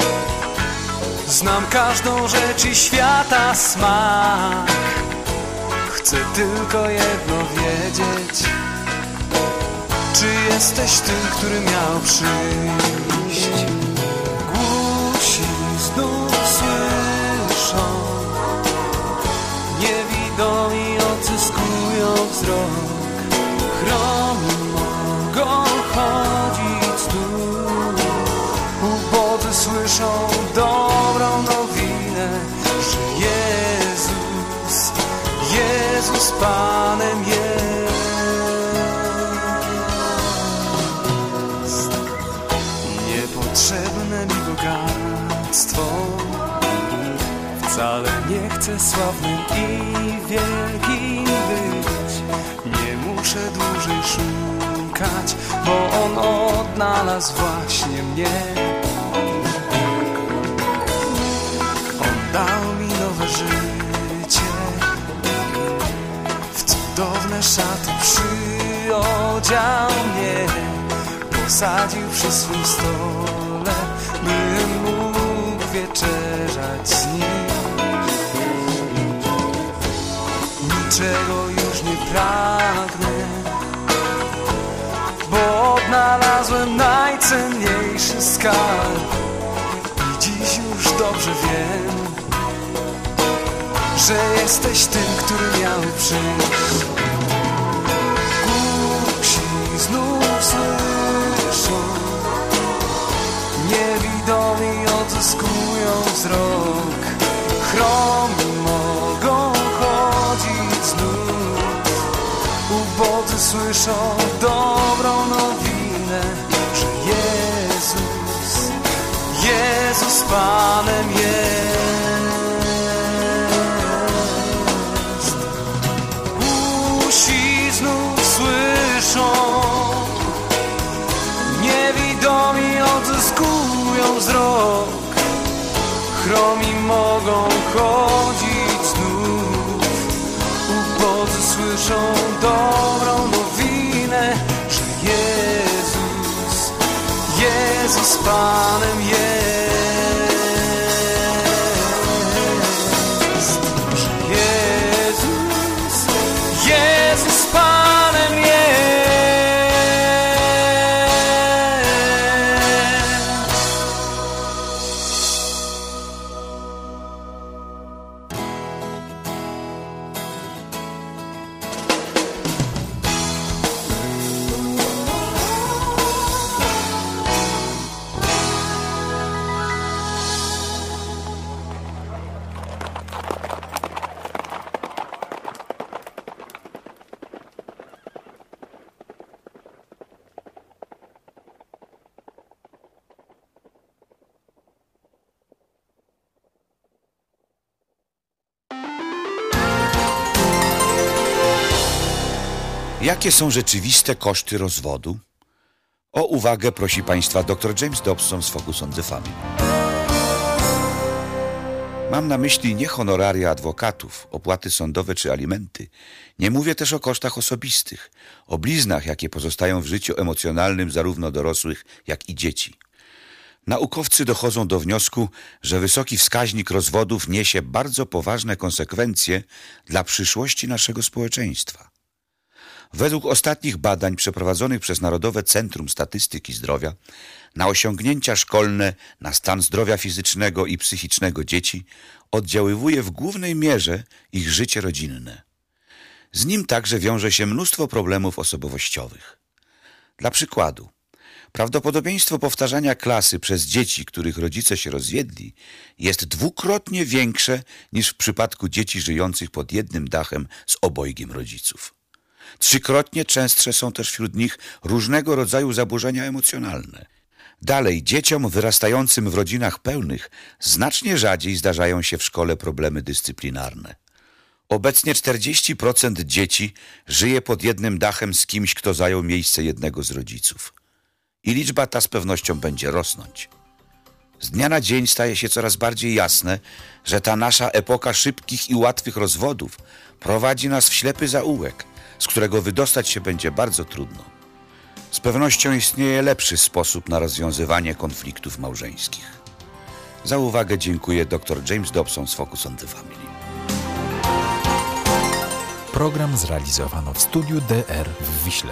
Speaker 8: znam każdą rzecz i świata smak. Chcę tylko jedno wiedzieć, czy jesteś tym, który miał przyjść. Głusi znów słyszą, niewidomi odzyskują wzrok. Chromi mogą chodzić znów, ubodzy słyszą dobrą nowinę, że Jezus Panem jest. Niepotrzebne mi bogactwo, wcale nie chcę sławnym i wielkim być. Nie muszę dłużej szukać, bo On odnalazł właśnie mnie. On dał mi nowe życie, w cudowne szaty przyodział mnie, posadził przy swym stole, bym mógł wieczerzać z Nim. Niczego już nie pragnę, bo odnalazłem najcenniejszy skarb. I dziś już dobrze wiem, że jesteś tym, który miał przyjść. Głusi znów słyszą, niewidomi odzyskują wzrok. Chromi mogą chodzić znów, ubodzy słyszą dobrą nowinę, że Jezus Panem jest. Głusi znów słyszą, niewidomi odzyskują wzrok. Chromi mogą chodzić znów, ubodzy słyszą dobrą nowinę, że Jezus Panem jest. Że Jezus Panem jest.
Speaker 20: Jakie są rzeczywiste koszty rozwodu? O uwagę prosi Państwa dr James Dobson z Focus on the Family. Mam na myśli nie honoraria adwokatów, opłaty sądowe czy alimenty. Nie mówię też o kosztach osobistych, o bliznach, jakie pozostają w życiu emocjonalnym zarówno dorosłych, jak i dzieci. Naukowcy dochodzą do wniosku, że wysoki wskaźnik rozwodów niesie bardzo poważne konsekwencje dla przyszłości naszego społeczeństwa. Według ostatnich badań przeprowadzonych przez Narodowe Centrum Statystyki Zdrowia na osiągnięcia szkolne, na stan zdrowia fizycznego i psychicznego dzieci oddziaływuje w głównej mierze ich życie rodzinne. Z nim także wiąże się mnóstwo problemów osobowościowych. Dla przykładu, prawdopodobieństwo powtarzania klasy przez dzieci, których rodzice się rozwiedli, jest dwukrotnie większe niż w przypadku dzieci żyjących pod jednym dachem z obojgiem rodziców. Trzykrotnie częstsze są też wśród nich różnego rodzaju zaburzenia emocjonalne. Dalej, dzieciom wyrastającym w rodzinach pełnych znacznie rzadziej zdarzają się w szkole problemy dyscyplinarne. Obecnie 40% dzieci żyje pod jednym dachem z kimś, kto zajął miejsce jednego z rodziców. I liczba ta z pewnością będzie rosnąć. Z dnia na dzień staje się coraz bardziej jasne, że ta nasza epoka szybkich i łatwych rozwodów prowadzi nas w ślepy zaułek, z którego wydostać się będzie bardzo trudno. Z pewnością istnieje lepszy sposób na rozwiązywanie konfliktów małżeńskich. Za uwagę dziękuję dr James Dobson z Focus on the Family.
Speaker 21: Program zrealizowano w studiu DR w Wiśle.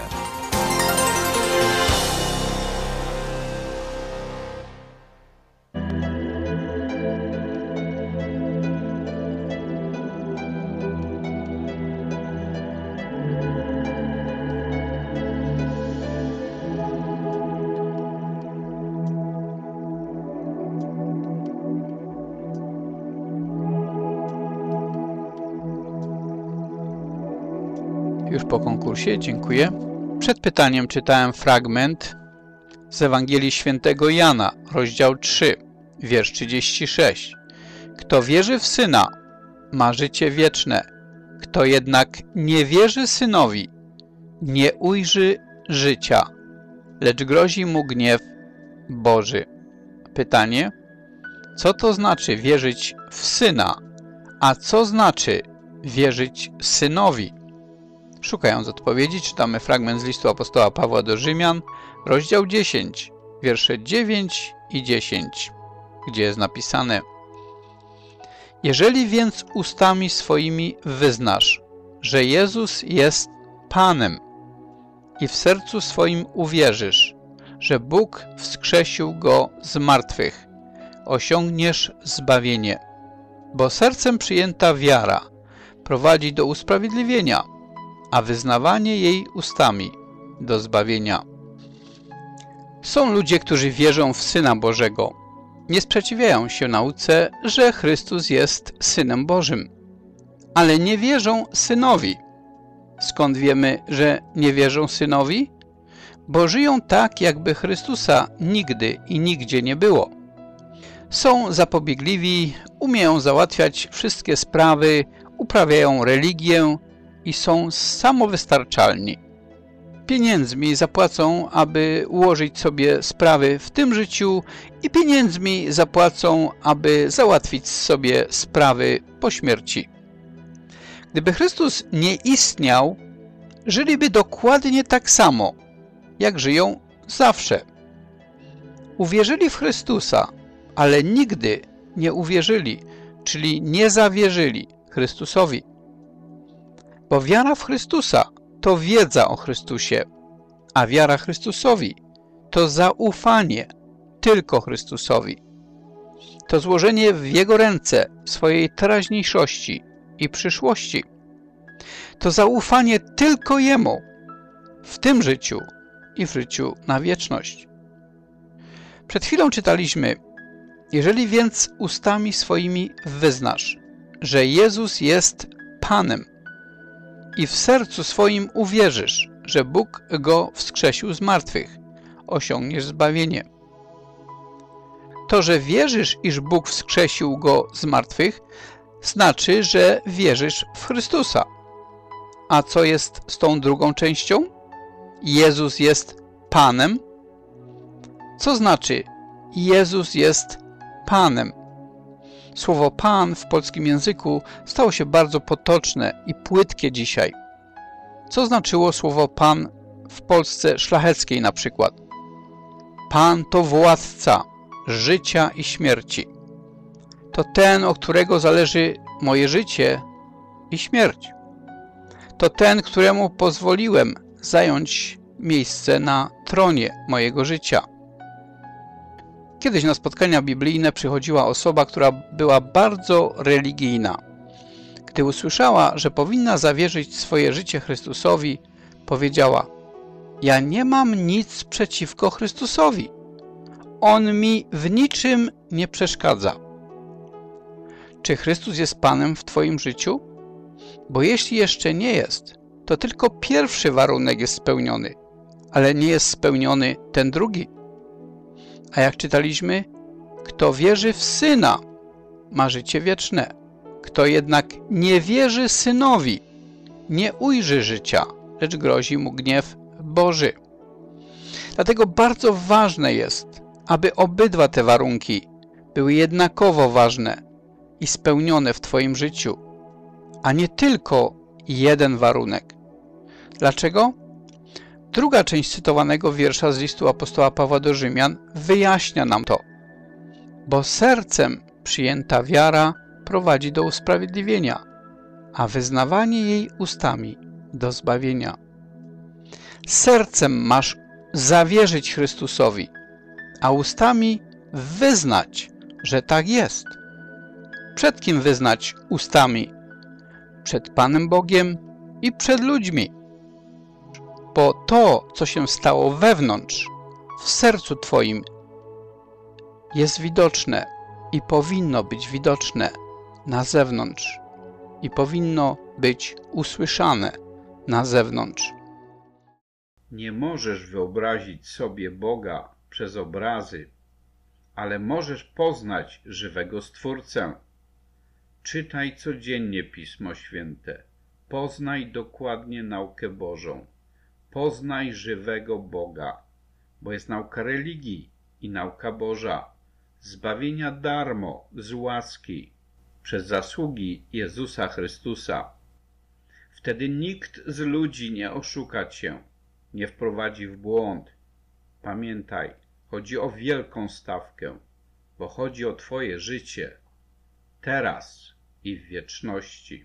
Speaker 3: Już po konkursie, dziękuję. Przed pytaniem czytałem fragment z Ewangelii Świętego Jana, rozdział 3, wiersz 36. Kto wierzy w Syna, ma życie wieczne. Kto jednak nie wierzy Synowi, nie ujrzy życia, lecz grozi mu gniew Boży. Pytanie, co to znaczy wierzyć w Syna, a co znaczy wierzyć Synowi? Szukając odpowiedzi, czytamy fragment z listu apostoła Pawła do Rzymian, rozdział 10, wiersze 9 i 10, gdzie jest napisane: Jeżeli więc ustami swoimi wyznasz, że Jezus jest Panem i w sercu swoim uwierzysz, że Bóg wskrzesił Go z martwych, osiągniesz zbawienie, bo sercem przyjęta wiara prowadzi do usprawiedliwienia, a wyznawanie jej ustami do zbawienia. Są ludzie, którzy wierzą w Syna Bożego. Nie sprzeciwiają się nauce, że Chrystus jest Synem Bożym, ale nie wierzą Synowi. Skąd wiemy, że nie wierzą Synowi? Bo żyją tak, jakby Chrystusa nigdy i nigdzie nie było. Są zapobiegliwi, umieją załatwiać wszystkie sprawy, uprawiają religię i są samowystarczalni. Pieniędzmi zapłacą, aby ułożyć sobie sprawy w tym życiu i pieniędzmi zapłacą, aby załatwić sobie sprawy po śmierci. Gdyby Chrystus nie istniał, żyliby dokładnie tak samo, jak żyją zawsze. Uwierzyli w Chrystusa, ale nigdy nie uwierzyli, czyli nie zawierzyli Chrystusowi. Bo wiara w Chrystusa to wiedza o Chrystusie, a wiara Chrystusowi to zaufanie tylko Chrystusowi. To złożenie w Jego ręce swojej teraźniejszości i przyszłości. To zaufanie tylko Jemu w tym życiu i w życiu na wieczność. Przed chwilą czytaliśmy: Jeżeli więc ustami swoimi wyznasz, że Jezus jest Panem i w sercu swoim uwierzysz, że Bóg Go wskrzesił z martwych, osiągniesz zbawienie. To, że wierzysz, iż Bóg wskrzesił Go z martwych, znaczy, że wierzysz w Chrystusa. A co jest z tą drugą częścią? Jezus jest Panem. Co znaczy Jezus jest Panem? Słowo Pan w polskim języku stało się bardzo potoczne i płytkie dzisiaj. Co znaczyło słowo Pan w Polsce szlacheckiej na przykład? Pan to władca życia i śmierci. To ten, od którego zależy moje życie i śmierć. To ten, któremu pozwoliłem zająć miejsce na tronie mojego życia. Kiedyś na spotkania biblijne przychodziła osoba, która była bardzo religijna. Gdy usłyszała, że powinna zawierzyć swoje życie Chrystusowi, powiedziała: ja nie mam nic przeciwko Chrystusowi. On mi w niczym nie przeszkadza. Czy Chrystus jest Panem w Twoim życiu? Bo jeśli jeszcze nie jest, to tylko pierwszy warunek jest spełniony, ale nie jest spełniony ten drugi. A jak czytaliśmy, kto wierzy w Syna, ma życie wieczne. Kto jednak nie wierzy Synowi, nie ujrzy życia, lecz grozi mu gniew Boży. Dlatego bardzo ważne jest, aby obydwa te warunki były jednakowo ważne i spełnione w Twoim życiu, a nie tylko jeden warunek. Dlaczego? Druga część cytowanego wiersza z listu apostoła Pawła do Rzymian wyjaśnia nam to. Bo sercem przyjęta wiara prowadzi do usprawiedliwienia, a wyznawanie jej ustami do zbawienia. Sercem masz zawierzyć Chrystusowi, a ustami wyznać, że tak jest. Przed kim wyznać ustami? Przed Panem Bogiem i przed ludźmi. Bo to, co się stało wewnątrz, w sercu Twoim, jest widoczne i powinno być widoczne na zewnątrz i powinno być usłyszane na zewnątrz.
Speaker 1: Nie możesz wyobrazić sobie Boga przez obrazy, ale możesz poznać żywego Stwórcę. Czytaj codziennie Pismo Święte. Poznaj dokładnie naukę Bożą. Poznaj żywego Boga, bo jest nauka religii i nauka Boża, zbawienia darmo, z łaski, przez zasługi Jezusa Chrystusa. Wtedy nikt z ludzi nie oszuka cię, nie wprowadzi w błąd. Pamiętaj, chodzi o wielką stawkę, bo chodzi o Twoje życie, teraz i w wieczności.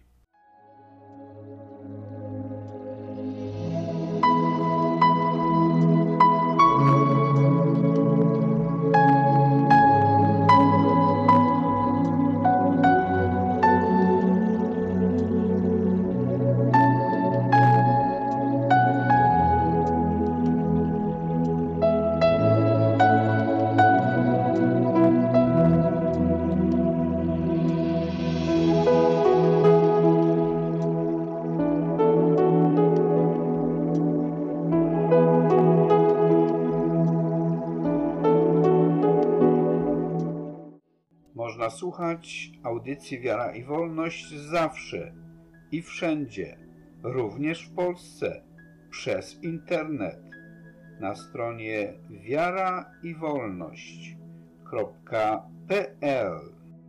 Speaker 1: Można słuchać audycji Wiara i Wolność zawsze i wszędzie, również w Polsce, przez internet, na stronie wiaraiwolność.pl.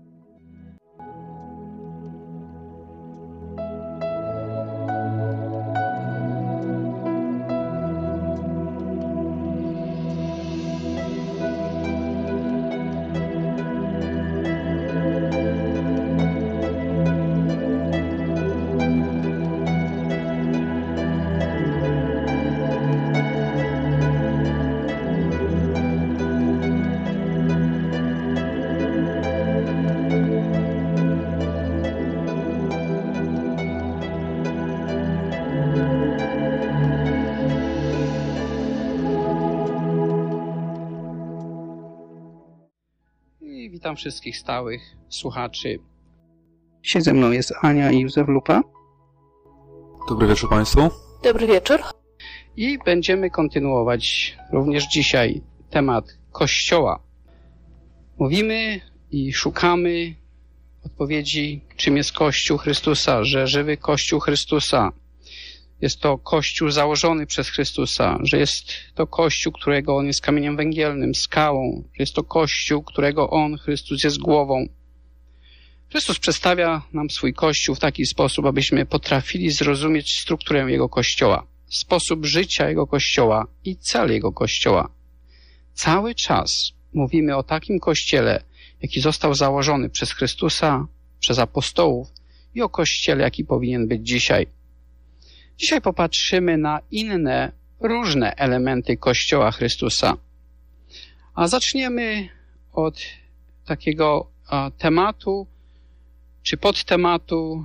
Speaker 3: Witam wszystkich stałych słuchaczy. Dzisiaj ze mną jest Ania i Józef Lupa.
Speaker 22: Dobry wieczór Państwu.
Speaker 15: Dobry wieczór.
Speaker 3: I będziemy kontynuować również dzisiaj temat Kościoła. Mówimy i szukamy odpowiedzi, czym jest Kościół Chrystusa, że żywy Kościół Chrystusa jest to Kościół założony przez Chrystusa, że jest to Kościół, którego On jest kamieniem węgielnym, skałą, że jest to Kościół, którego On, Chrystus, jest głową. Chrystus przedstawia nam swój Kościół w taki sposób, abyśmy potrafili zrozumieć strukturę Jego Kościoła, sposób życia Jego Kościoła i cel Jego Kościoła. Cały czas mówimy o takim Kościele, jaki został założony przez Chrystusa, przez apostołów i o Kościele, jaki powinien być dzisiaj. Dzisiaj popatrzymy na inne, różne elementy Kościoła Chrystusa. A zaczniemy od takiego tematu, czy podtematu,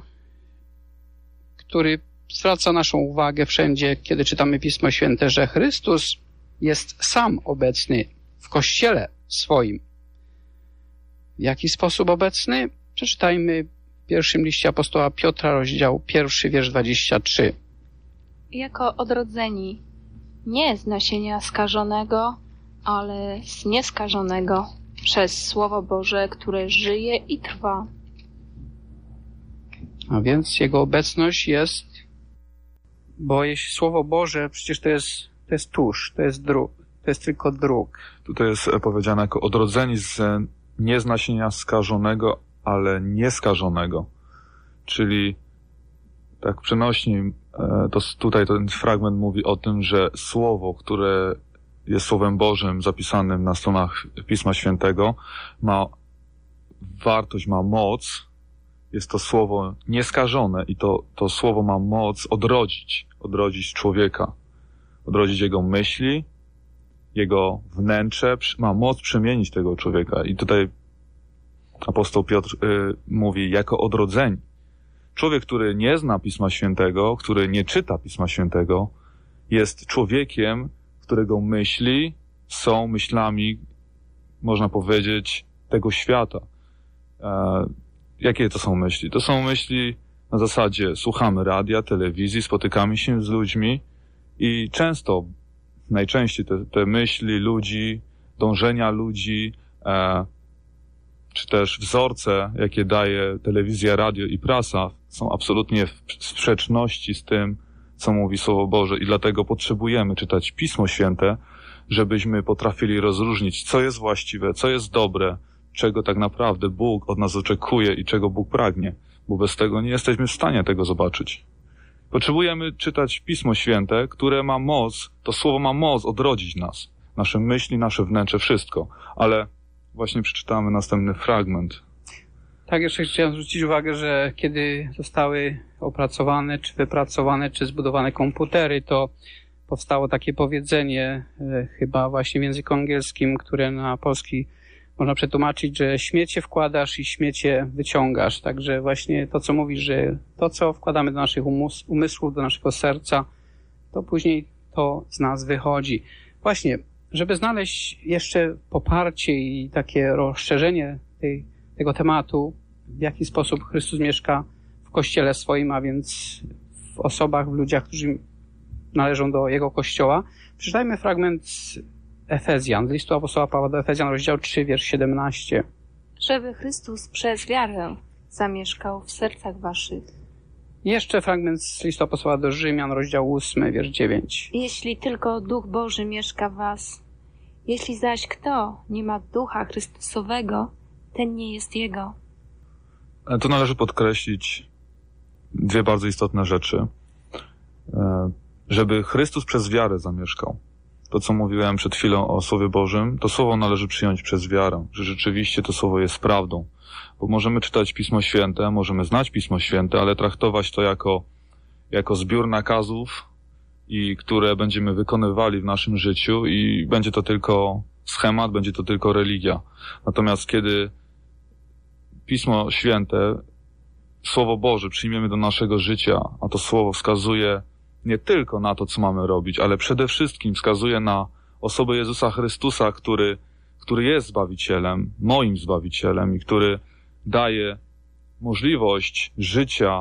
Speaker 3: który zwraca naszą uwagę wszędzie, kiedy czytamy Pismo Święte, że Chrystus jest sam obecny w Kościele swoim. W jaki sposób obecny? Przeczytajmy w pierwszym liście apostoła Piotra, rozdział 1, wiersz 23.
Speaker 10: Jako odrodzeni, nie z nasienia skażonego, ale z nieskażonego przez Słowo Boże, które żyje i trwa.
Speaker 3: A więc Jego obecność jest, bo jeśli Słowo Boże, przecież to jest tusz, to jest tylko dróg.
Speaker 22: Tutaj jest powiedziane jako odrodzeni z nie z nasienia skażonego, ale nieskażonego. Czyli tak przenośniej, to tutaj ten fragment mówi o tym, że Słowo, które jest Słowem Bożym zapisanym na stronach Pisma Świętego, ma wartość, ma moc. Jest to Słowo nieskażone i to Słowo ma moc odrodzić człowieka, odrodzić jego myśli, jego wnętrze, ma moc przemienić tego człowieka. I tutaj apostoł Piotr mówi jako odrodzeni. Człowiek, który nie zna Pisma Świętego, który nie czyta Pisma Świętego, jest człowiekiem, którego myśli są myślami, można powiedzieć, tego świata. Jakie to są myśli? To są myśli na zasadzie słuchamy radia, telewizji, spotykamy się z ludźmi i najczęściej te myśli ludzi, dążenia ludzi, czy też wzorce, jakie daje telewizja, radio i prasa, są absolutnie w sprzeczności z tym, co mówi Słowo Boże i dlatego potrzebujemy czytać Pismo Święte, żebyśmy potrafili rozróżnić, co jest właściwe, co jest dobre, czego tak naprawdę Bóg od nas oczekuje i czego Bóg pragnie, bo bez tego nie jesteśmy w stanie tego zobaczyć. Potrzebujemy czytać Pismo Święte, które ma moc, to Słowo ma moc odrodzić nas, nasze myśli, nasze wnętrze, wszystko, ale właśnie przeczytamy następny fragment.
Speaker 3: Tak, jeszcze chciałem zwrócić uwagę, że kiedy zostały opracowane, czy wypracowane, czy zbudowane komputery, to powstało takie powiedzenie, chyba właśnie w języku angielskim, które na polski można przetłumaczyć, że śmiecie wkładasz i śmiecie wyciągasz. Także właśnie to, co mówisz, że to, co wkładamy do naszych umysłów, do naszego serca, to później to z nas wychodzi. Właśnie, żeby znaleźć jeszcze poparcie i takie rozszerzenie tego tematu, w jaki sposób Chrystus mieszka w Kościele swoim, a więc w osobach, w ludziach, którzy należą do Jego Kościoła. Przeczytajmy fragment z Efezjan, z listu apostoła Pawła do Efezjan, rozdział 3, wiersz 17.
Speaker 10: Żeby Chrystus przez wiarę zamieszkał w sercach waszych.
Speaker 3: Jeszcze fragment z listu apostoła do Rzymian, rozdział 8, wiersz 9.
Speaker 10: Jeśli tylko Duch Boży mieszka w was, jeśli zaś kto nie ma Ducha Chrystusowego, ten nie jest Jego.
Speaker 22: Tu należy podkreślić dwie bardzo istotne rzeczy. Żeby Chrystus przez wiarę zamieszkał. To, co mówiłem przed chwilą o Słowie Bożym, to Słowo należy przyjąć przez wiarę, że rzeczywiście to Słowo jest prawdą. Bo możemy czytać Pismo Święte, możemy znać Pismo Święte, ale traktować to jako zbiór nakazów, które będziemy wykonywali w naszym życiu i będzie to tylko schemat, będzie to tylko religia. Natomiast kiedy Pismo Święte, Słowo Boże przyjmiemy do naszego życia, a to Słowo wskazuje nie tylko na to, co mamy robić, ale przede wszystkim wskazuje na osobę Jezusa Chrystusa, który jest Zbawicielem, moim Zbawicielem i który daje możliwość życia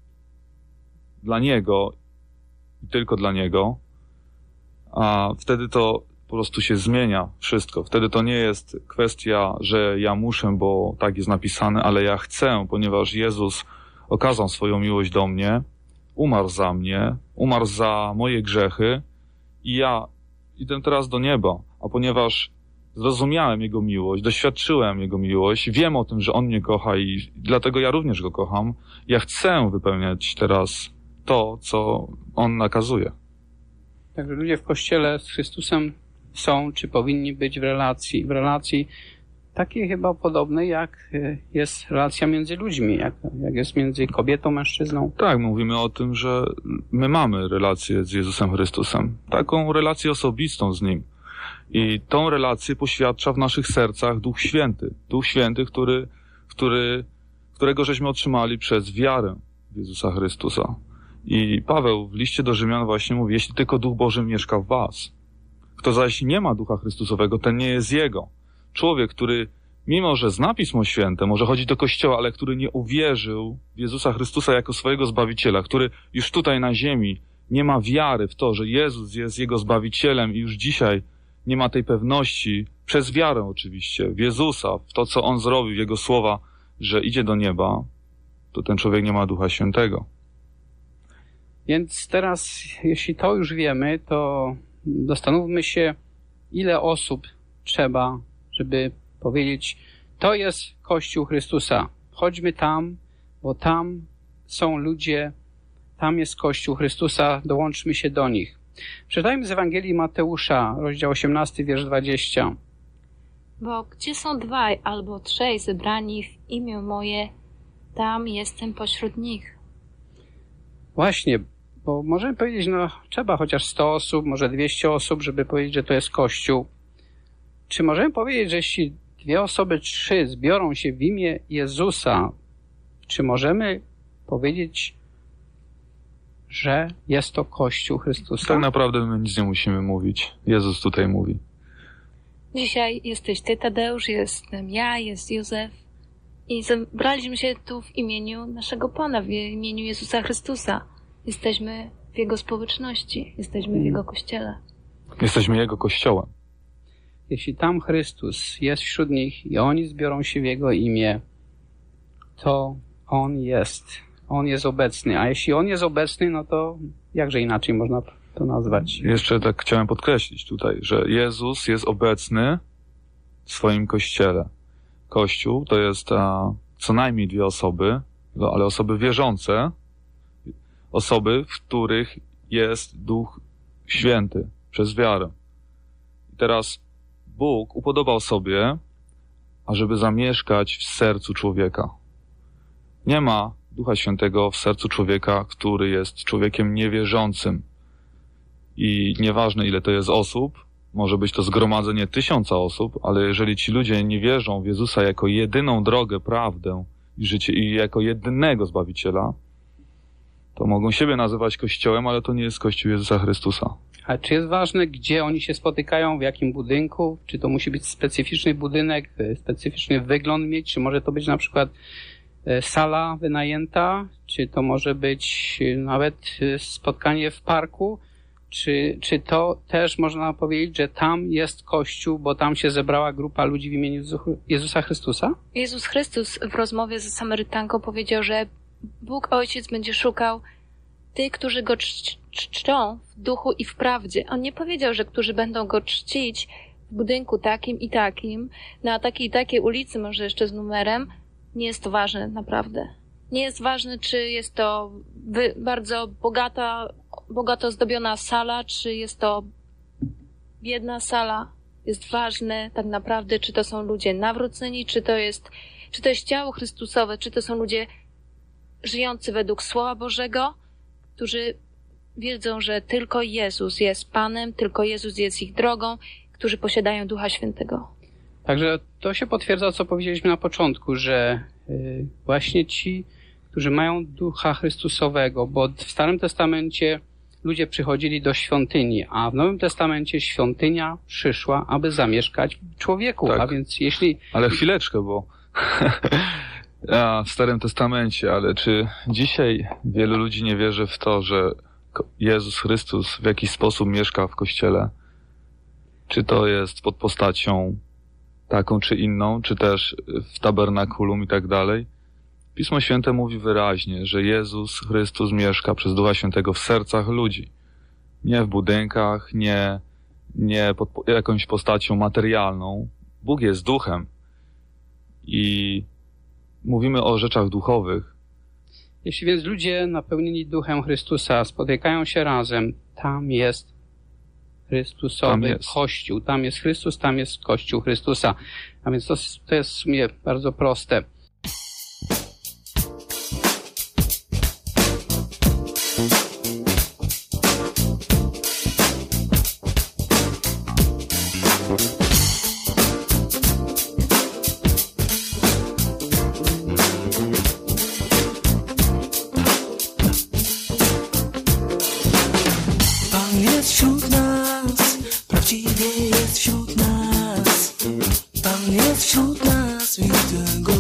Speaker 22: dla Niego i tylko dla Niego, a wtedy to po prostu się zmienia wszystko. Wtedy to nie jest kwestia, że ja muszę, bo tak jest napisane, ale ja chcę, ponieważ Jezus okazał swoją miłość do mnie, umarł za mnie, umarł za moje grzechy i ja idę teraz do nieba, a ponieważ zrozumiałem Jego miłość, doświadczyłem Jego miłość, wiem o tym, że On mnie kocha i dlatego ja również Go kocham, ja chcę wypełniać teraz to, co On nakazuje.
Speaker 3: Także ludzie w Kościele z Chrystusem są, czy powinni być w relacji takiej chyba podobnej, jak jest relacja między ludźmi, jak jest między kobietą, mężczyzną.
Speaker 22: Tak, mówimy o tym, że my mamy relację z Jezusem Chrystusem, taką relację osobistą z Nim. I tą relację poświadcza w naszych sercach Duch Święty. Duch Święty, którego żeśmy otrzymali przez wiarę w Jezusa Chrystusa. I Paweł w liście do Rzymian właśnie mówi, jeśli tylko Duch Boży mieszka w was. Kto zaś nie ma Ducha Chrystusowego, ten nie jest Jego. Człowiek, który mimo, że zna Pismo Święte, może chodzić do kościoła, ale który nie uwierzył w Jezusa Chrystusa jako swojego Zbawiciela, który już tutaj na ziemi nie ma wiary w to, że Jezus jest Jego Zbawicielem i już dzisiaj nie ma tej pewności, przez wiarę oczywiście, w Jezusa, w to, co On zrobił, w Jego słowa, że idzie do nieba, to ten człowiek nie ma Ducha Świętego.
Speaker 3: Więc teraz, jeśli to już wiemy, to zastanówmy się, ile osób trzeba, żeby powiedzieć, to jest Kościół Chrystusa. Chodźmy tam, bo tam są ludzie, tam jest Kościół Chrystusa, dołączmy się do nich. Przeczytajmy z Ewangelii Mateusza, rozdział 18, wiersz 20.
Speaker 10: Bo gdzie są dwaj albo trzej zebrani w imię moje, tam jestem pośród nich.
Speaker 3: Właśnie, bo możemy powiedzieć, trzeba chociaż 100 osób, może 200 osób, żeby powiedzieć, że to jest Kościół. Czy możemy powiedzieć, że jeśli 2 osoby, 3 zbiorą się w imię Jezusa, czy możemy powiedzieć, że jest to Kościół Chrystusa?
Speaker 22: Tak naprawdę my nic nie musimy mówić. Jezus tutaj mówi.
Speaker 10: Dzisiaj jesteś ty, Tadeusz, jestem ja, jest Józef i zebraliśmy się tu w imieniu naszego Pana, w imieniu Jezusa Chrystusa. Jesteśmy w Jego społeczności, jesteśmy w Jego Kościele. Jesteśmy
Speaker 22: Jego Kościołem.
Speaker 3: Jeśli tam Chrystus jest wśród nich i oni zbiorą się w Jego imię, to On jest obecny. A jeśli On jest obecny, no to jakże inaczej można to nazwać?
Speaker 22: Jeszcze tak chciałem podkreślić tutaj, że Jezus jest obecny w swoim Kościele. Kościół to jest co najmniej 2 osoby, ale osoby wierzące, osoby, w których jest Duch Święty przez wiarę. I teraz Bóg upodobał sobie, ażeby zamieszkać w sercu człowieka. Nie ma Ducha Świętego w sercu człowieka, który jest człowiekiem niewierzącym. I nieważne, ile to jest osób, może być to zgromadzenie 1000 osób, ale jeżeli ci ludzie nie wierzą w Jezusa jako jedyną drogę, prawdę i życie i jako jedynego Zbawiciela, to mogą siebie nazywać Kościołem, ale to nie jest Kościół Jezusa Chrystusa.
Speaker 3: A czy jest ważne, gdzie oni się spotykają, w jakim budynku? Czy to musi być specyficzny budynek, specyficzny wygląd mieć? Czy może to być na przykład sala wynajęta? Czy to może być nawet spotkanie w parku? Czy to też można powiedzieć, że tam jest Kościół, bo tam się zebrała grupa ludzi w imieniu Jezusa Chrystusa?
Speaker 10: Jezus Chrystus w rozmowie ze Samarytanką powiedział, że Bóg Ojciec będzie szukał tych, którzy Go czczą w duchu i w prawdzie. On nie powiedział, że którzy będą Go czcić w budynku takim i takim, na takiej i takiej ulicy, może jeszcze z numerem. Nie jest to ważne naprawdę. Nie jest ważne, czy jest to bardzo bogato zdobiona sala, czy jest to biedna sala. Jest ważne tak naprawdę, czy to są ludzie nawróceni, czy to jest ciało Chrystusowe, czy to są ludzie żyjący według Słowa Bożego, którzy wiedzą, że tylko Jezus jest Panem, tylko Jezus jest ich drogą, którzy posiadają Ducha Świętego.
Speaker 3: Także to się potwierdza, co powiedzieliśmy na początku, że właśnie ci, którzy mają Ducha Chrystusowego, bo w Starym Testamencie ludzie przychodzili do świątyni, a w Nowym Testamencie świątynia przyszła, aby zamieszkać w człowieku.
Speaker 22: Tak.
Speaker 3: A więc jeśli...
Speaker 22: Ale chwileczkę, bo w Starym Testamencie, ale czy dzisiaj wielu ludzi nie wierzy w to, że Jezus Chrystus w jakiś sposób mieszka w Kościele? Czy to jest pod postacią taką czy inną, czy też w tabernakulum i tak dalej? Pismo Święte mówi wyraźnie, że Jezus Chrystus mieszka przez Ducha Świętego w sercach ludzi. Nie w budynkach, nie pod jakąś postacią materialną. Bóg jest duchem i mówimy o rzeczach duchowych.
Speaker 3: Jeśli więc ludzie napełnieni Duchem Chrystusa spotykają się razem, tam jest Chrystusowy Kościół. Tam jest Chrystus, tam jest Kościół Chrystusa. A więc to jest w sumie bardzo proste.
Speaker 8: Pan jest wśród nas, prawdziwie jest wśród nas. Pan jest wśród nas, widzę Go.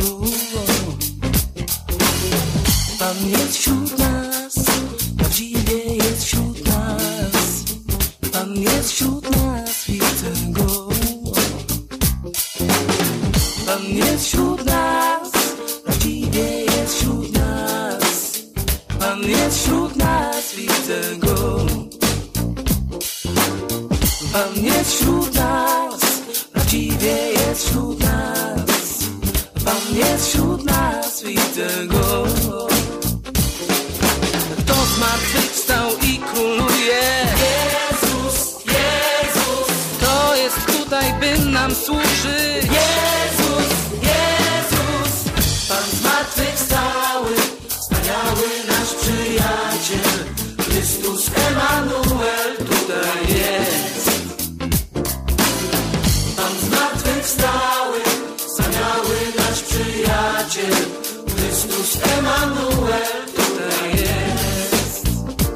Speaker 8: Pan jest wśród nas, prawdziwie jest wśród nas. Pan jest wśród nas, widzę Go. Pan jest wśród nas, prawdziwie jest wśród nas. Pan jest wśród nas, widzę Go. Pan jest wśród nas, prawdziwie jest wśród nas. Pan jest wśród nas, widzę Go. Kto zmartwychwstał i króluje? Jezus, Jezus. Kto jest tutaj, by nam służyć? Jezus, Jezus. Pan zmartwychwstały, wspaniały nasz przyjaciel. Chrystus Emanuel tutaj jest. Pan zmartwychwstały, wspaniały nasz przyjaciel. Chrystus Emanuel tutaj jest.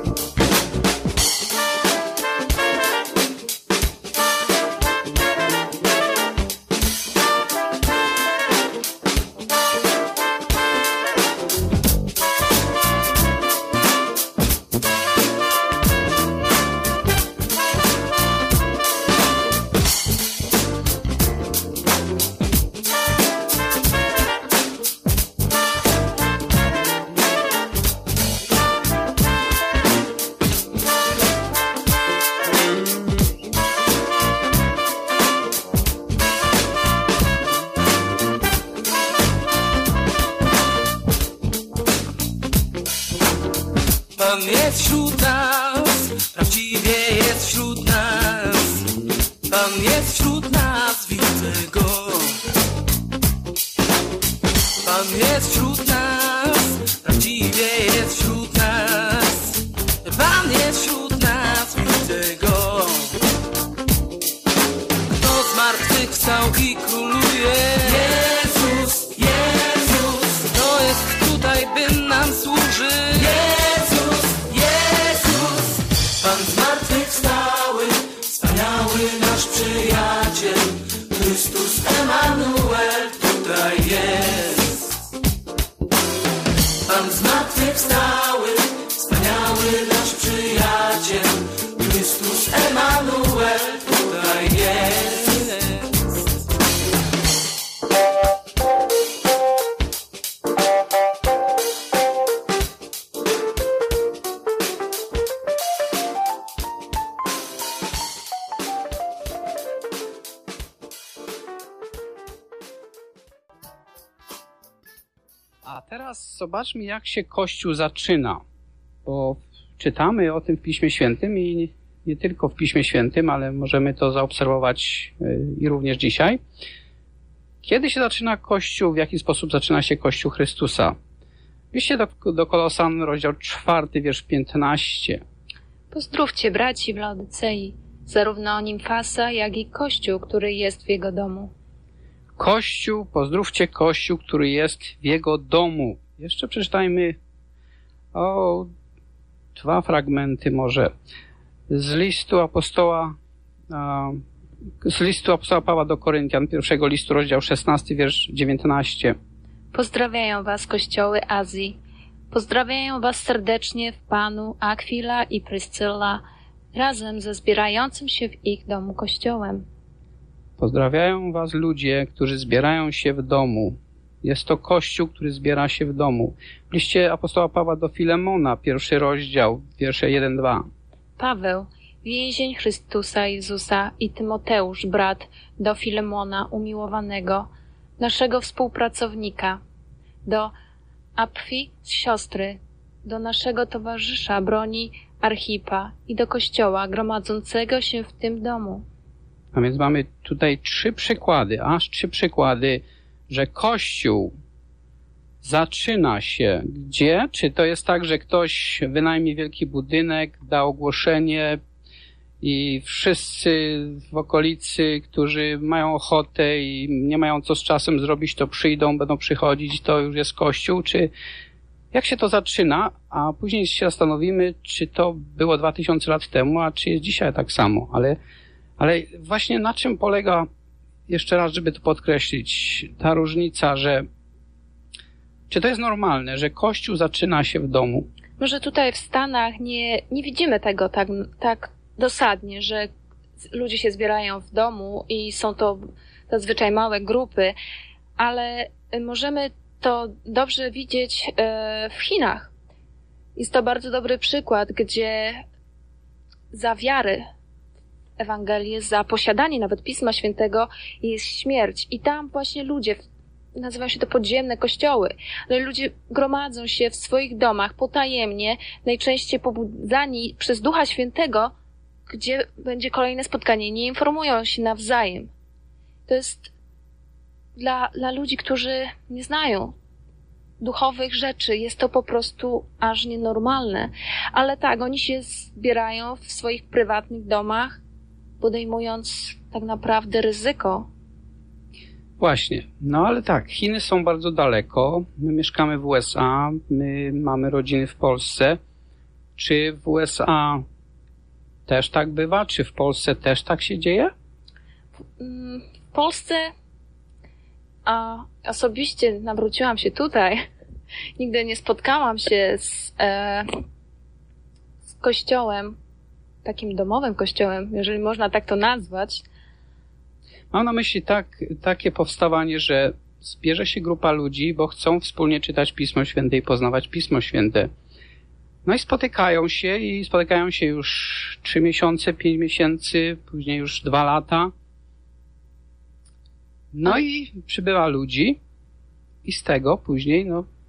Speaker 8: Pan jest wśród nas, prawdziwie jest wśród nas. Pan jest wśród nas, widzę Go. Pan jest wśród nas, prawdziwie jest wśród nas. Pan jest wśród nas, widzę Go. Kto zmartwychwstał i króluje? Jezus, Jezus. Kto jest tutaj, by nam służyć? Pan zmartwychwstały, wspaniały nasz przyjaciel. Chrystus Emanuel tutaj jest. Pan zmartwychwstały, wspaniały nasz przyjaciel. Chrystus Emanuel tutaj jest.
Speaker 3: A teraz zobaczmy, jak się Kościół zaczyna, bo czytamy o tym w Piśmie Świętym i nie tylko w Piśmie Świętym, ale możemy to zaobserwować i również dzisiaj. Kiedy się zaczyna Kościół, w jaki sposób zaczyna się Kościół Chrystusa? Liście do Kolosan, rozdział 4, wiersz 15.
Speaker 10: Pozdrówcie braci w Laodycei, zarówno Nimfasa, jak i Kościół, który jest w jego domu.
Speaker 3: Kościół, pozdrówcie Kościół, który jest w jego domu. Jeszcze przeczytajmy dwa fragmenty może z listu apostoła Pawła do Koryntian, pierwszego listu, rozdział 16, wiersz 19.
Speaker 10: Pozdrawiają was kościoły Azji. Pozdrawiają was serdecznie w Panu Akwila i Pryscylla, razem ze zbierającym się w ich domu kościołem.
Speaker 3: Pozdrawiają was ludzie, którzy zbierają się w domu. Jest to Kościół, który zbiera się w domu. W liście apostoła Pawła do Filemona, pierwszy rozdział, wiersze 1-2.
Speaker 10: Paweł, więzień Chrystusa Jezusa, i Tymoteusz, brat, do Filemona umiłowanego, naszego współpracownika, do Apfi, siostry, do naszego towarzysza broni Archipa i do Kościoła gromadzącego się w tym domu.
Speaker 3: A więc mamy tutaj aż trzy przykłady, że Kościół zaczyna się gdzie? Czy to jest tak, że ktoś wynajmie wielki budynek, da ogłoszenie i wszyscy w okolicy, którzy mają ochotę i nie mają co z czasem zrobić, to przyjdą, będą przychodzić, to już jest Kościół? Czy jak się to zaczyna? A później się zastanowimy, czy to było 2000 lat temu, a czy jest dzisiaj tak samo. Ale właśnie na czym polega, jeszcze raz, żeby to podkreślić, ta różnica, że czy to jest normalne, że Kościół zaczyna się w domu?
Speaker 10: Może tutaj w Stanach nie widzimy tego tak dosadnie, że ludzie się zbierają w domu i są to zazwyczaj małe grupy, ale możemy to dobrze widzieć w Chinach. Jest to bardzo dobry przykład, gdzie za wiarę w Ewangelię, za posiadanie nawet Pisma Świętego jest śmierć. I tam właśnie ludzie, nazywają się to podziemne kościoły, ale ludzie gromadzą się w swoich domach potajemnie, najczęściej pobudzani przez Ducha Świętego, gdzie będzie kolejne spotkanie. Nie informują się nawzajem. To jest dla ludzi, którzy nie znają duchowych rzeczy. Jest to po prostu aż nienormalne. Ale tak, oni się zbierają w swoich prywatnych domach, podejmując tak naprawdę ryzyko.
Speaker 3: Właśnie. No ale tak, Chiny są bardzo daleko. My mieszkamy w USA, my mamy rodziny w Polsce. Czy w USA też tak bywa? Czy w Polsce też tak się dzieje?
Speaker 10: W Polsce osobiście nawróciłam się tutaj. Nigdy nie spotkałam się z kościołem, takim domowym kościołem, jeżeli można tak to nazwać.
Speaker 3: Mam na myśli takie powstawanie, że zbierze się grupa ludzi, bo chcą wspólnie czytać Pismo Święte i poznawać Pismo Święte. No i spotykają się już 3 miesiące, 5 miesięcy, później już 2 lata. No i przybywa ludzi i z tego później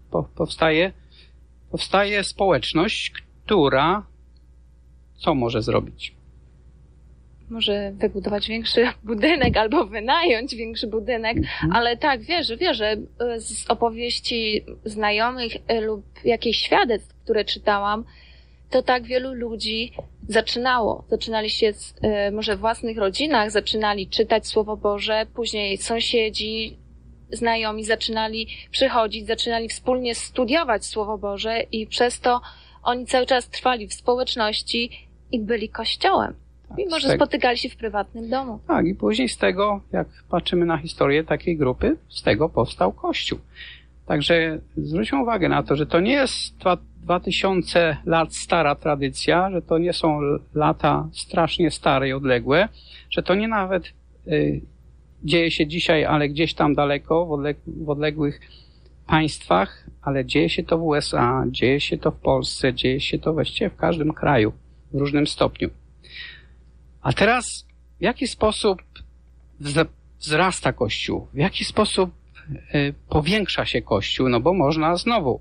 Speaker 3: powstaje społeczność, która co może zrobić?
Speaker 10: Może wybudować większy budynek albo wynająć większy budynek, ale tak, wierzę z opowieści znajomych lub jakichś świadectw, które czytałam, to tak wielu ludzi zaczynało. Zaczynali się może w własnych rodzinach, zaczynali czytać Słowo Boże, później sąsiedzi, znajomi zaczynali przychodzić, zaczynali wspólnie studiować Słowo Boże i przez to oni cały czas trwali w społeczności i byli kościołem. Mimo że spotykali się w prywatnym domu.
Speaker 3: Tak, i później z tego, jak patrzymy na historię takiej grupy, z tego powstał Kościół. Także zwróćmy uwagę na to, że to nie jest 2000 lat stara tradycja, że to nie są lata strasznie stare i odległe, że to nie nawet dzieje się dzisiaj, ale gdzieś tam daleko, w odległych państwach, ale dzieje się to w USA, dzieje się to w Polsce, dzieje się to właściwie w każdym kraju, w różnym stopniu. A teraz w jaki sposób wzrasta Kościół? W jaki sposób powiększa się Kościół? No bo można znowu,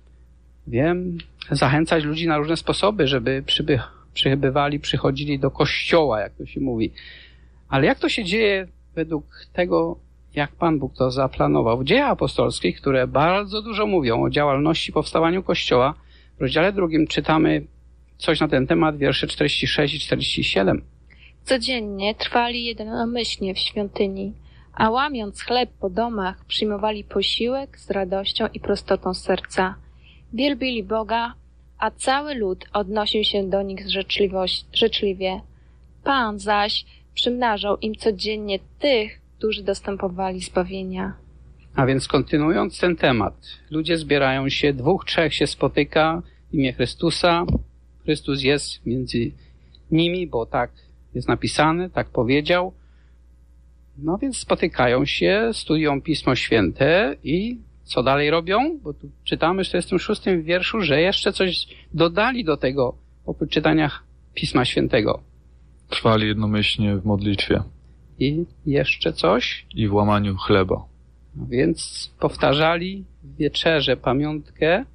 Speaker 3: zachęcać ludzi na różne sposoby, żeby przychodzili do Kościoła, jak to się mówi. Ale jak to się dzieje według tego, jak Pan Bóg to zaplanował? W Dziejach Apostolskich, które bardzo dużo mówią o działalności, powstawaniu Kościoła, w rozdziale 2 czytamy coś na ten temat, wiersze 46 i 47.
Speaker 10: Codziennie trwali jednomyślnie w świątyni, a łamiąc chleb po domach, przyjmowali posiłek z radością i prostotą serca. Wielbili Boga, a cały lud odnosił się do nich życzliwie. Pan zaś przymnażał im codziennie tych, którzy dostępowali zbawienia.
Speaker 3: A więc kontynuując ten temat, ludzie zbierają się, 2, 3 się spotyka w imię Chrystusa. Chrystus jest między nimi, bo tak jest napisane, tak powiedział. No więc spotykają się, studiują Pismo Święte i co dalej robią? Bo tu czytamy w 46 wierszu, że jeszcze coś dodali do tego, oprócz czytania Pisma Świętego.
Speaker 22: Trwali jednomyślnie w modlitwie.
Speaker 3: I jeszcze coś?
Speaker 22: I w łamaniu chleba.
Speaker 3: No więc powtarzali wieczerzę, pamiątkę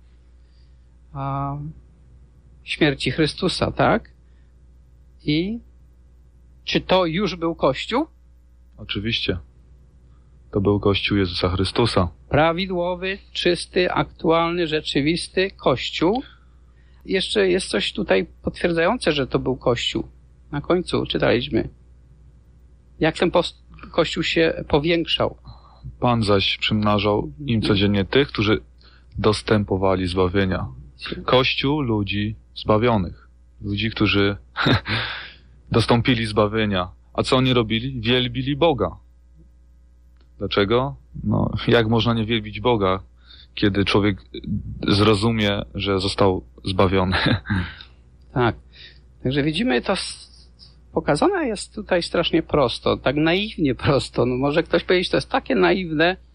Speaker 3: śmierci Chrystusa, tak? I czy to już był Kościół?
Speaker 22: Oczywiście. To był Kościół Jezusa Chrystusa.
Speaker 3: Prawidłowy, czysty, aktualny, rzeczywisty Kościół. Jeszcze jest coś tutaj potwierdzające, że to był Kościół. Na końcu czytaliśmy. Jak ten Kościół się powiększał.
Speaker 22: Pan zaś przymnażał im codziennie tych, którzy dostępowali zbawienia. Kościół ludzi zbawionych. Ludzi, którzy dostąpili zbawienia. A co oni robili? Wielbili Boga. Dlaczego? No, jak można nie wielbić Boga, kiedy człowiek zrozumie, że został zbawiony?
Speaker 3: Tak. Także widzimy, to pokazane jest tutaj strasznie prosto, tak naiwnie prosto. No może ktoś powiedzieć, to jest takie naiwne,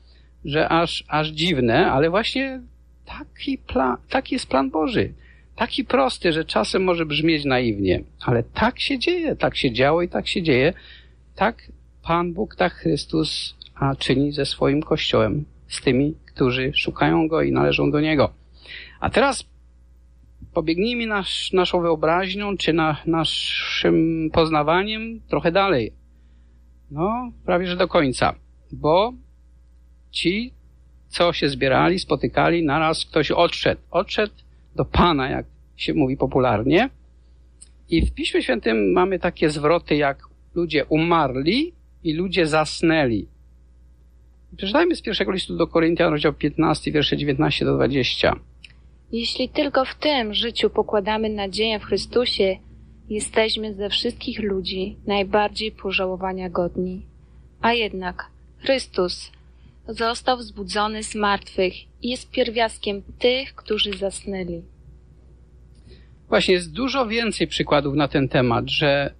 Speaker 3: że aż dziwne, ale właśnie taki jest plan Boży. Taki prosty, że czasem może brzmieć naiwnie, ale tak się dzieje, tak się działo i tak się dzieje. Tak Pan Bóg, tak Chrystus czyni ze swoim Kościołem, z tymi, którzy szukają Go i należą do Niego. A teraz pobiegnijmy naszą wyobraźnią, czy naszym poznawaniem trochę dalej. No, prawie że do końca. Bo ci, co się zbierali, spotykali, naraz ktoś odszedł. Odszedł do Pana, jak się mówi popularnie. I w Piśmie Świętym mamy takie zwroty, jak ludzie umarli i ludzie zasnęli. Przeczytajmy z pierwszego listu do Koryntian, rozdział 15, wiersze 19 do 20.
Speaker 10: Jeśli tylko w tym życiu pokładamy nadzieję w Chrystusie, jesteśmy ze wszystkich ludzi najbardziej pożałowania godni. A jednak Chrystus został wzbudzony z martwych i jest pierwiastkiem tych, którzy zasnęli.
Speaker 3: Właśnie jest dużo więcej przykładów na ten temat, że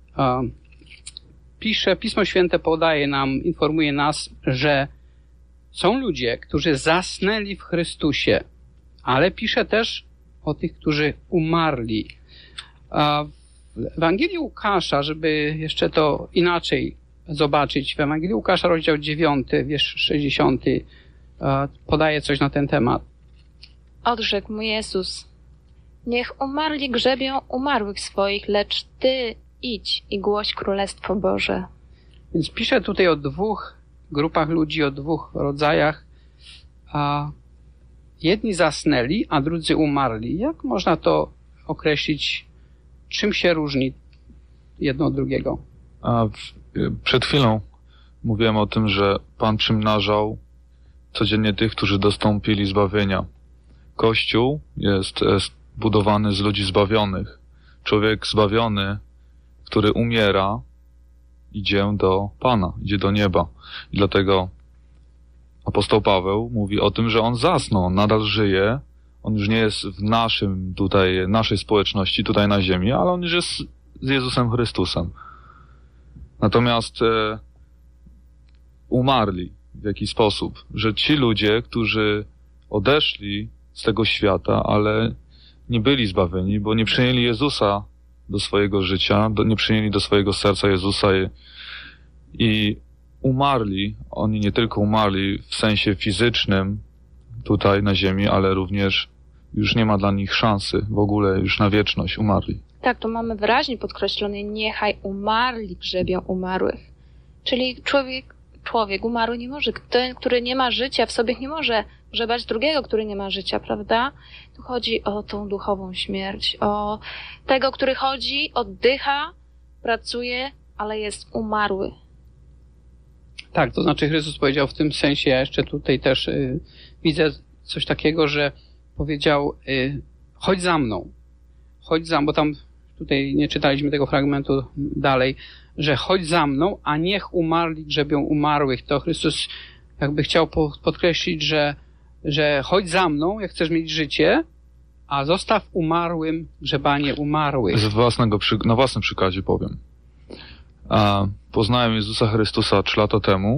Speaker 3: Pismo Święte podaje nam, informuje nas, że są ludzie, którzy zasnęli w Chrystusie, ale pisze też o tych, którzy umarli. W Ewangelii Łukasza, żeby jeszcze to inaczej zobaczyć, w Ewangelii Łukasza, rozdział 9, wiersz 60, podaje coś na ten temat.
Speaker 10: Odrzekł mu Jezus: niech umarli grzebią umarłych swoich, lecz ty idź i głoś Królestwo Boże.
Speaker 3: Więc pisze tutaj o dwóch grupach ludzi, o dwóch rodzajach. Jedni zasnęli, a drudzy umarli. Jak można to określić? Czym się różni jedno od drugiego?
Speaker 22: Przed chwilą mówiłem o tym, że Pan przymnażał codziennie tych, którzy dostąpili zbawienia. Kościół jest budowany z ludzi zbawionych. Człowiek zbawiony, który umiera, idzie do Pana, idzie do nieba. I dlatego apostoł Paweł mówi o tym, że on zasnął, on nadal żyje, on już nie jest w naszej społeczności tutaj na ziemi, ale on już jest z Jezusem Chrystusem. Natomiast umarli w jaki sposób? Że ci ludzie, którzy odeszli z tego świata, ale nie byli zbawieni, bo nie przyjęli Jezusa do swojego życia, nie przyjęli do swojego serca Jezusa i umarli. Oni nie tylko umarli w sensie fizycznym tutaj na ziemi, ale również już nie ma dla nich szansy w ogóle, już na wieczność umarli.
Speaker 10: Tak, to mamy wyraźnie podkreślone: niechaj umarli grzebią umarłych. Czyli człowiek umarły nie może. Ten, który nie ma życia w sobie, nie może grzebać drugiego, który nie ma życia, prawda? Tu chodzi o tą duchową śmierć, o tego, który chodzi, oddycha, pracuje, ale jest umarły.
Speaker 3: Tak, to znaczy Chrystus powiedział w tym sensie, ja jeszcze tutaj też widzę coś takiego, że powiedział: chodź za mną, bo tam tutaj nie czytaliśmy tego fragmentu dalej, że chodź za mną, a niech umarli grzebią umarłych. To Chrystus jakby chciał podkreślić, że chodź za mną, jak chcesz mieć życie, a zostaw umarłym grzebanie umarłych.
Speaker 22: Na własnym przykładzie powiem. Poznałem Jezusa Chrystusa 3 lata temu,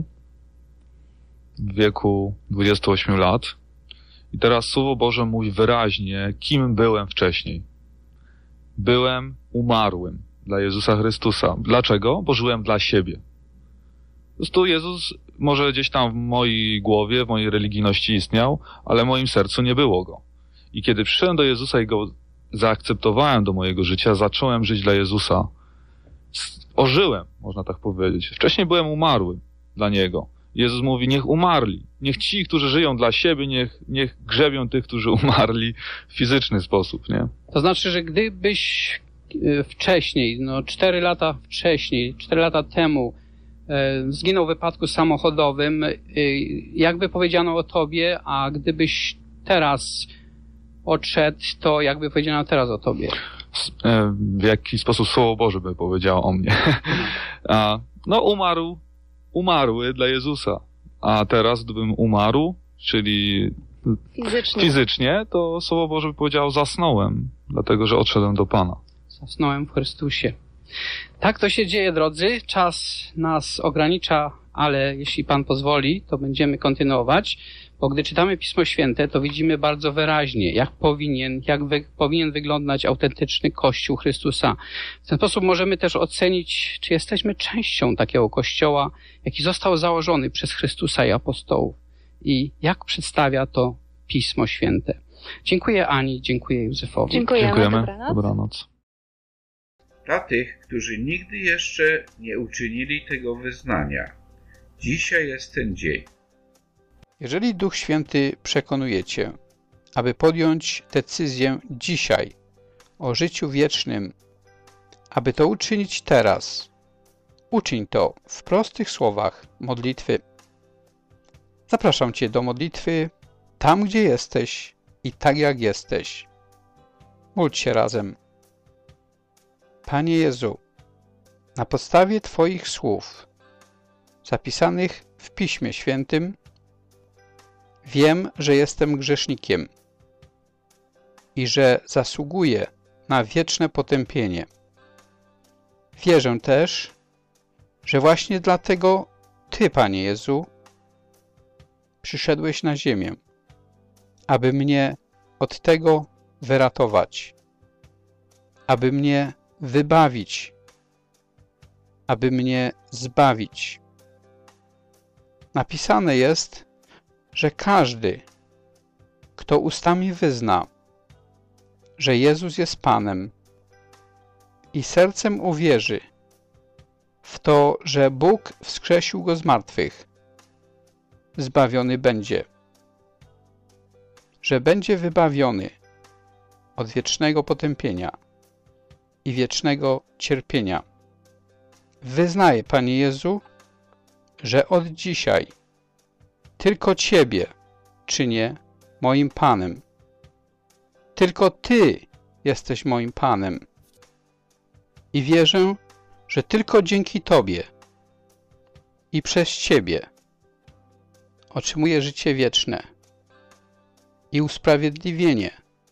Speaker 22: w wieku 28 lat. I teraz Słowo Boże mówi wyraźnie, kim byłem wcześniej. Byłem umarłym dla Jezusa Chrystusa. Dlaczego? Bo żyłem dla siebie. Po prostu Jezus może gdzieś tam w mojej głowie, w mojej religijności istniał, ale w moim sercu nie było Go. I kiedy przyszedłem do Jezusa i Go zaakceptowałem do mojego życia, zacząłem żyć dla Jezusa. Ożyłem, można tak powiedzieć. Wcześniej byłem umarły dla Niego. Jezus mówi: niech umarli. Niech ci, którzy żyją dla siebie, niech grzebią tych, którzy umarli w fizyczny sposób, nie?
Speaker 3: To znaczy, że gdybyś wcześniej, 4 lata temu zginął w wypadku samochodowym, jakby powiedziano o tobie, a gdybyś teraz odszedł, to jakby powiedziano teraz o tobie?
Speaker 22: W jaki sposób Słowo Boże by powiedziało o mnie? Umarły dla Jezusa. A teraz, gdybym umarł, czyli fizycznie, to Słowo Boże by powiedziało: zasnąłem, dlatego że odszedłem do Pana.
Speaker 3: Zasnąłem w Chrystusie. Tak to się dzieje, drodzy. Czas nas ogranicza, ale jeśli Pan pozwoli, to będziemy kontynuować, bo gdy czytamy Pismo Święte, to widzimy bardzo wyraźnie, jak powinien wyglądać autentyczny Kościół Chrystusa. W ten sposób możemy też ocenić, czy jesteśmy częścią takiego Kościoła, jaki został założony przez Chrystusa i apostołów i jak przedstawia to Pismo Święte. Dziękuję Ani, dziękuję Józefowi.
Speaker 10: Dziękujemy.
Speaker 22: Dobranoc.
Speaker 1: Dla tych, którzy nigdy jeszcze nie uczynili tego wyznania, dzisiaj jest ten dzień.
Speaker 3: Jeżeli Duch Święty przekonuje Cię, aby podjąć decyzję dzisiaj o życiu wiecznym, aby to uczynić teraz, uczyń to w prostych słowach modlitwy. Zapraszam Cię do modlitwy tam, gdzie jesteś i tak jak jesteś. Módl się razem. Panie Jezu, na podstawie Twoich słów zapisanych w Piśmie Świętym wiem, że jestem grzesznikiem i że zasługuję na wieczne potępienie. Wierzę też, że właśnie dlatego Ty, Panie Jezu, przyszedłeś na ziemię, aby mnie od tego wyratować, aby mnie wybawić, aby mnie zbawić. Napisane jest, że każdy, kto ustami wyzna, że Jezus jest Panem i sercem uwierzy w to, że Bóg wskrzesił Go z martwych, zbawiony będzie, że będzie wybawiony od wiecznego potępienia i wiecznego cierpienia. Wyznaję, Panie Jezu, że od dzisiaj tylko Ciebie czynię moim Panem. Tylko Ty jesteś moim Panem. I wierzę, że tylko dzięki Tobie i przez Ciebie otrzymuję życie wieczne i usprawiedliwienie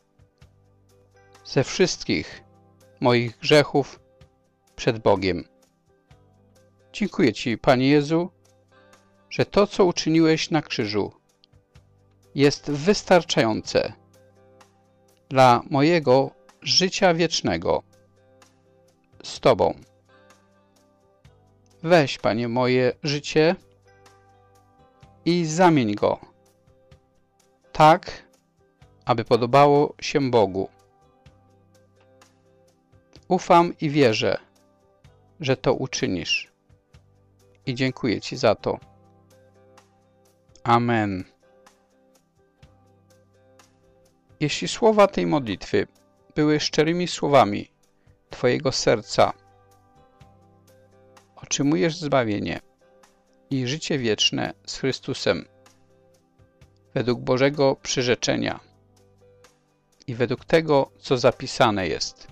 Speaker 3: ze wszystkich moich grzechów przed Bogiem. Dziękuję Ci, Panie Jezu, że to, co uczyniłeś na krzyżu, jest wystarczające dla mojego życia wiecznego z Tobą. Weź, Panie, moje życie i zamień go tak, aby podobało się Bogu. Ufam i wierzę, że to uczynisz. I dziękuję Ci za to. Amen. Jeśli słowa tej modlitwy były szczerymi słowami Twojego serca, otrzymujesz zbawienie i życie wieczne z Chrystusem według Bożego przyrzeczenia i według tego, co zapisane jest.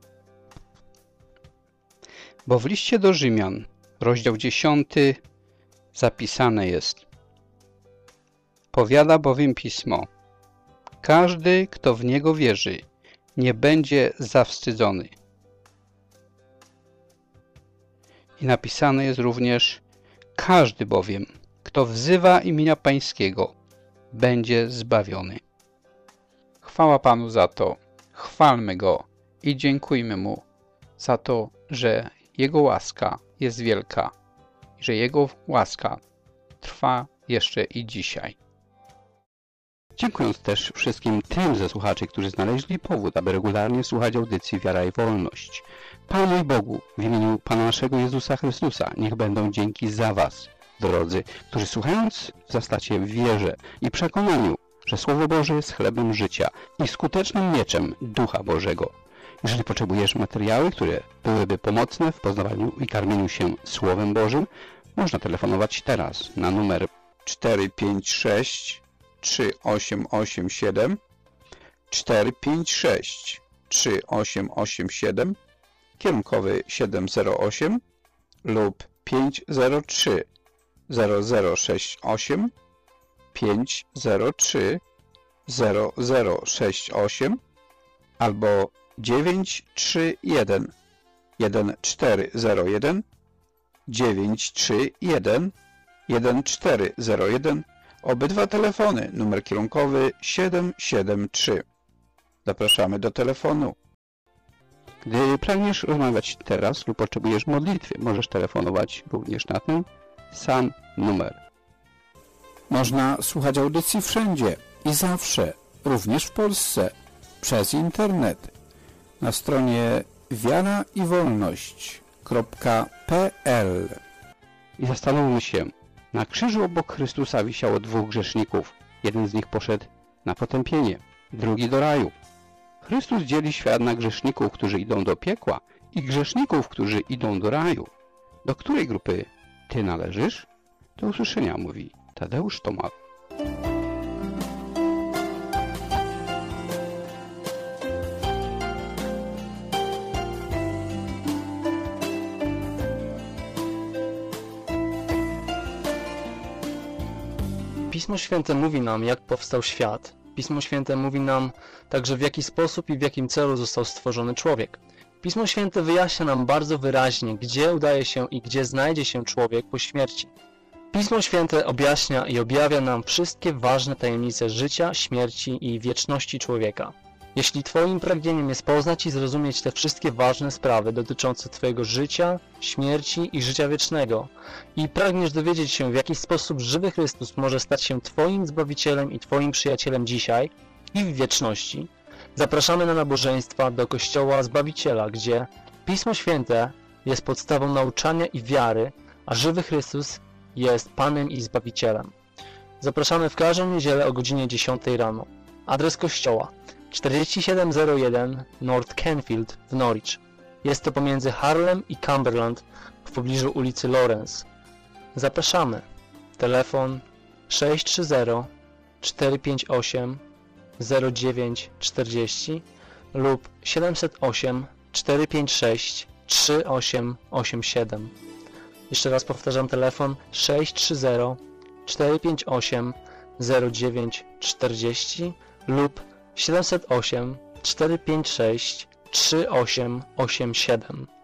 Speaker 3: Bo w liście do Rzymian, rozdział 10, zapisane jest: powiada bowiem Pismo, każdy, kto w Niego wierzy, nie będzie zawstydzony. I napisane jest również: każdy bowiem, kto wzywa imienia Pańskiego, będzie zbawiony. Chwała Panu za to, chwalmy Go i dziękujmy Mu za to, że Jego łaska jest wielka i że Jego łaska trwa jeszcze i dzisiaj. Dziękując też wszystkim tym ze słuchaczy, którzy znaleźli powód, aby regularnie słuchać audycji Wiara i Wolność. Panu i Bogu, w imieniu Pana naszego Jezusa Chrystusa, niech będą dzięki za Was, drodzy, którzy słuchając wzrastacie w wierze i przekonaniu, że Słowo Boże jest chlebem życia i skutecznym mieczem Ducha Bożego. Jeżeli potrzebujesz materiały, które byłyby pomocne w poznawaniu i karmieniu się Słowem Bożym, można telefonować teraz na numer 456 3887 456 3887 kierunkowy 708 lub 503 0068 503 0068 albo 931 1401 931 1401, obydwa telefony, numer kierunkowy 773. Zapraszamy do telefonu. Gdy pragniesz rozmawiać teraz lub potrzebujesz modlitwy, możesz telefonować również na ten sam numer. Można słuchać audycji wszędzie i zawsze, również w Polsce, przez internet. Na stronie wiaraiwolność.pl. I zastanówmy się, na krzyżu obok Chrystusa wisiało dwóch grzeszników. Jeden z nich poszedł na potępienie, drugi do raju. Chrystus dzieli świat na grzeszników, którzy idą do piekła i grzeszników, którzy idą do raju. Do której grupy ty należysz? Do usłyszenia, mówi Tadeusz Tomak.
Speaker 4: Pismo Święte mówi nam, jak powstał świat. Pismo Święte mówi nam także, w jaki sposób i w jakim celu został stworzony człowiek. Pismo Święte wyjaśnia nam bardzo wyraźnie, gdzie udaje się i gdzie znajdzie się człowiek po śmierci. Pismo Święte objaśnia i objawia nam wszystkie ważne tajemnice życia, śmierci i wieczności człowieka. Jeśli Twoim pragnieniem jest poznać i zrozumieć te wszystkie ważne sprawy dotyczące Twojego życia, śmierci i życia wiecznego i pragniesz dowiedzieć się, w jaki sposób żywy Chrystus może stać się Twoim Zbawicielem i Twoim przyjacielem dzisiaj i w wieczności, zapraszamy na nabożeństwa do Kościoła Zbawiciela, gdzie Pismo Święte jest podstawą nauczania i wiary, a żywy Chrystus jest Panem i Zbawicielem. Zapraszamy w każdą niedzielę o godzinie 10 rano. Adres kościoła 4701 North Canfield w Norwich. Jest to pomiędzy Harlem i Cumberland w pobliżu ulicy Lawrence. Zapraszamy. Telefon 630 458 0940 lub 708 456 3887. Jeszcze raz powtarzam, telefon 630 458 0940 lub 708 456 3887.